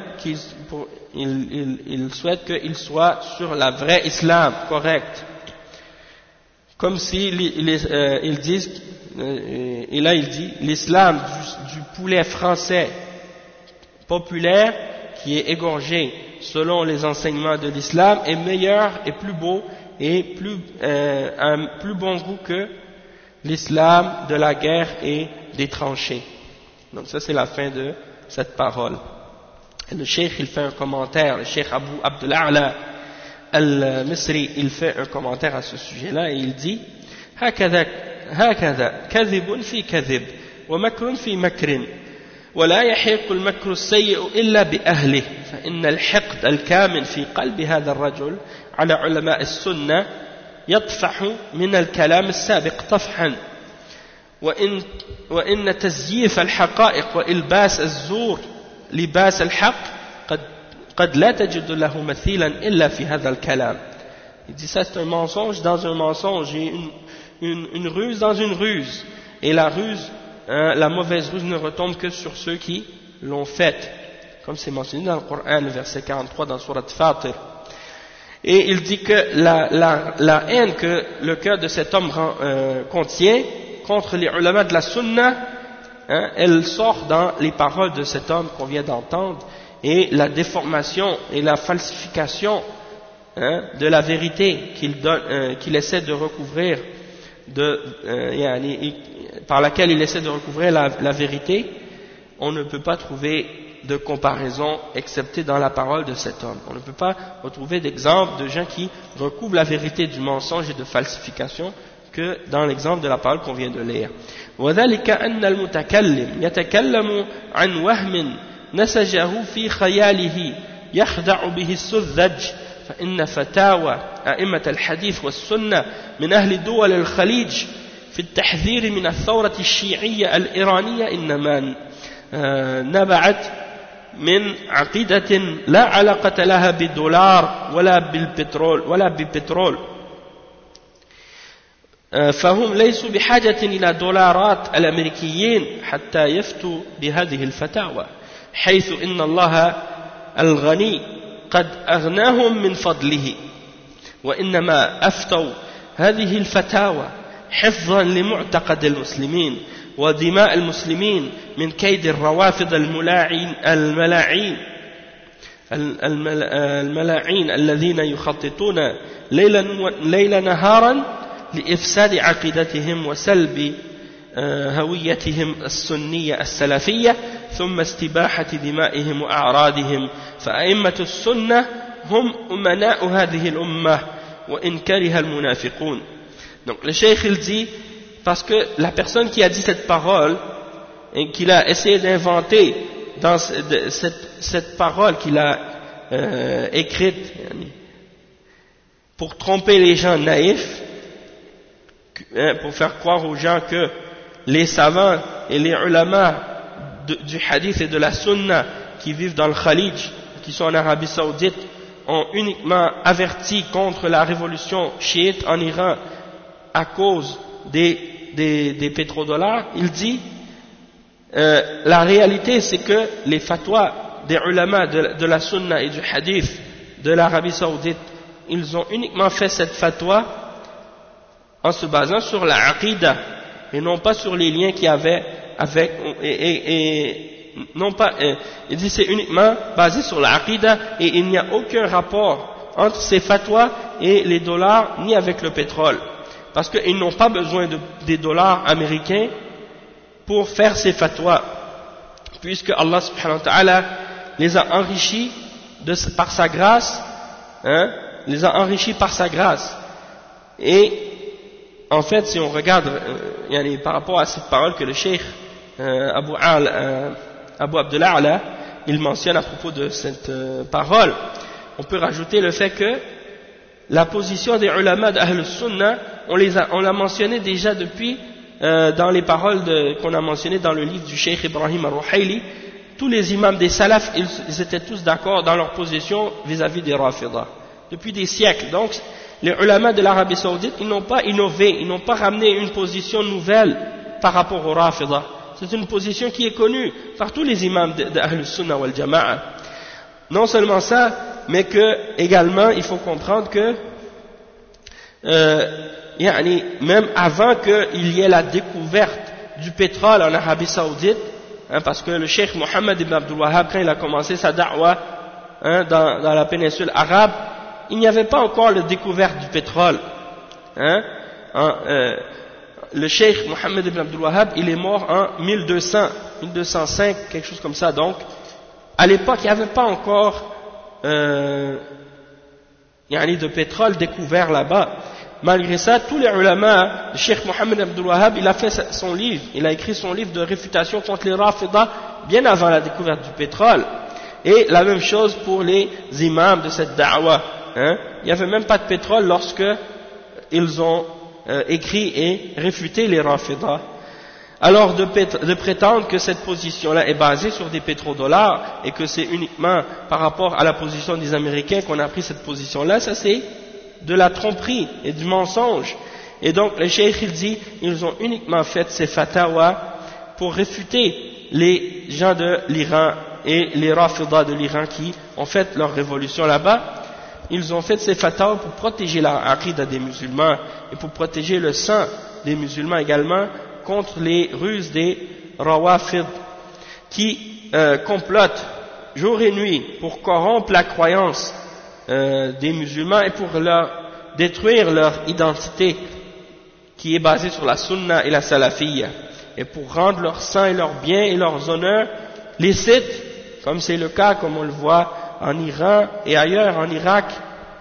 ils souhaitent qu'il soit sur la vraie islam correct, comme si ils disent, et là il dit l'islam du poulet français populaire qui est égorgé selon les enseignements de l'islam est meilleur et plus beau et un plus bon goût que l'islam de la guerre et des tranchées. Donc ça c'est la fin de cette parole. Et le cheikh il fait un commentaire, le cheikh Abu Abdul A'la al-Misri il fait un commentaire à ce sujet-là et il dit هكذا كذب في كذب ومكر في مكر ولا يحيق المكر السيء إلا بأهله فإن الحقد الكامن في قلب هذا الرجل على علماء السنة يطفح من الكلام السابق طفحا وإن تزييف الحقائق وإلباس الزور لباس الحق قد لا تجد له مثيلا إلا في هذا الكلام. Il dit ça, c'est un mensonge dans un mensonge et une ruse dans une ruse, et la ruse, la mauvaise ruse ne retombe que sur ceux qui l'ont faite, comme c'est mentionné dans le Coran, le verset 43 dans Surat Fatir. Et il dit que la haine que le cœur de cet homme contient contre les ulama de la sunna, elle sort dans les paroles de cet homme qu'on vient d'entendre, et la déformation et la falsification de la vérité qu'il essaie de recouvrir, par laquelle il essaie de recouvrir la vérité, on ne peut pas trouver de comparaison excepté dans la parole de cet homme. On ne peut pas retrouver d'exemple de gens qui recouvrent la vérité du mensonge et de falsification que dans l'exemple de la parole qu'on vient de lire. وذلك أن المتكلم يتكلم عن وهم نسجه في خياله يخدع به السذج فإن فتاوى أئمة الحديث والسنة من أهل دول الخليج في التحذير من الثورة الشيعية الإيرانية إنما نبعت من عقيدة لا علاقة لها بالدولار ولا ببترول فهم ليسوا بحاجة إلى دولارات الأمريكيين حتى يفتوا بهذه الفتاوى حيث إن الله الغني قد أغناهم من فضله وإنما أفتوا هذه الفتاوى حفظا لمعتقد المسلمين ودماء المسلمين من كيد الروافض الملاعين الذين يخططون ليلا نهارا لإفساد عقيدتهم وسلب هويتهم السنية السلفية ثم استباحة دمائهم وأعراضهم فأئمة السنة هم أمناء هذه الأمة وإن كره المنافقون. Donc le cheikh il dit, parce que la personne qui a dit cette parole et qu'il a essayé d'inventer dans cette parole qu'il a écrite pour tromper les gens naïfs, pour faire croire aux gens que les savants et les ulama du hadith et de la sunna qui vivent dans le Khalij, qui sont en Arabie Saoudite, ont uniquement averti contre la révolution chiite en Iran à cause des pétrodollars. Il dit la réalité c'est que les fatwas des ulama de la sunna et du hadith de l'Arabie Saoudite, ils ont uniquement fait cette fatwa en se basant sur la aqidah et non pas sur les liens qu'il y avait avec non pas il dit c'est uniquement basé sur la aqidah et il n'y a aucun rapport entre ces fatwas et les dollars ni avec le pétrole parce qu'ils n'ont pas besoin des dollars américains pour faire ces fatwas puisque Allah subhanahu wa ta'ala les a enrichis par sa grâce les a enrichis par sa grâce. Et en fait, si on regarde par rapport à cette parole que le cheikh Abu Abdullah Ala il mentionne à propos de cette parole, on peut rajouter le fait que la position des ulama d'Ahl Sunnah, on l'a mentionné déjà depuis dans les paroles qu'on a mentionnées dans le livre du cheikh Ibrahim al-Ruhaili. Tous les imams des salafs, ils étaient tous d'accord dans leur position vis-à-vis des Rafidah depuis des siècles. Donc les ulama de l'Arabie Saoudite, ils n'ont pas innové, ils n'ont pas ramené une position nouvelle par rapport aux Rafidah. C'est une position qui est connue par tous les imams d'Ahl Sunnah wal Jama'a. Non seulement ça, mais que également il faut comprendre que même avant qu'il y ait la découverte du pétrole en Arabie Saoudite, parce que le cheikh Mohammed ibn Abdul Wahhab, quand il a commencé sa da'wa dans la péninsule arabe, il n'y avait pas encore la découverte du pétrole. Le cheikh Mohammed ibn Abdul Wahhab, il est mort en 1205, quelque chose comme ça. Donc, à l'époque, il n'y avait pas encore de pétrole découvert là-bas. Malgré ça, tous les ulama, le cheikh Mohammed ibn Abdul Wahhab, il a fait son livre, il a écrit son livre de réfutation contre les Rafidah bien avant la découverte du pétrole. Et la même chose pour les imams de cette da'wa il n'y avait même pas de pétrole lorsque ils ont écrit et réfuté les Rafidah. Alors de prétendre que cette position-là est basée sur des pétrodollars et que c'est uniquement par rapport à la position des Américains qu'on a pris cette position-là, ça c'est de la tromperie et du mensonge. Et donc le cheikh il dit, ils ont uniquement fait ces fatwas pour réfuter les gens de l'Iran et les Rafidah de l'Iran qui ont fait leur révolution là-bas. Ils ont fait ces fatwas pour protéger la aqida des musulmans et pour protéger le sang des musulmans également contre les ruses des Rawafid qui complotent jour et nuit pour corrompre la croyance des musulmans et pour leur détruire leur identité qui est basée sur la sunna et la salafiyya et pour rendre leur sang et leurs biens et leurs honneurs licites comme c'est le cas comme on le voit en Iran et ailleurs en Irak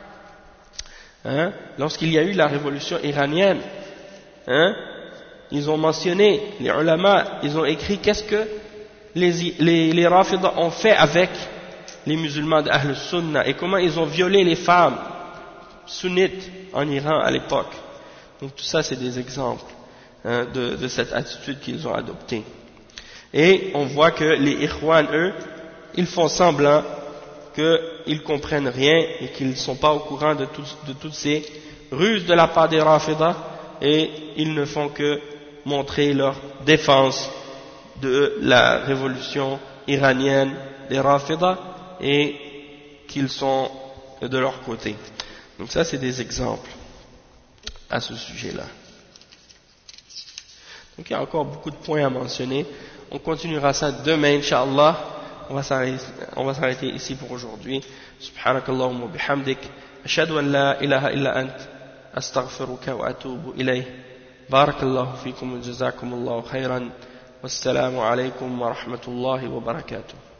lorsqu'il y a eu la révolution iranienne ils ont mentionné, les ulama, ils ont écrit qu'est-ce que les Rafidah ont fait avec les musulmans d'Ahl Sunnah et comment ils ont violé les femmes sunnites en Iran à l'époque. Donc tout ça c'est des exemples de cette attitude qu'ils ont adoptée. Et on voit que les Ikhwan, eux, ils font semblant qu'ils comprennent rien et qu'ils ne sont pas au courant de toutes ces ruses de la part des Rafidah et ils ne font que montrer leur défense de la révolution iranienne des Rafidah et qu'ils sont de leur côté. Donc ça c'est des exemples à ce sujet-là. Donc il y a encore beaucoup de points à mentionner. On continuera ça demain, Inch'Allah. On va s'arrêter ici pour aujourd'hui. Subhanakallahumma wa bihamdik. Ashhadu an la ilaha illa ant. Astaghfiruka wa atubu ilayh. Barakallahu fikum wa jazakumullahu khairan. Wassalamu alaykum wa rahmatullahi wa barakatuh.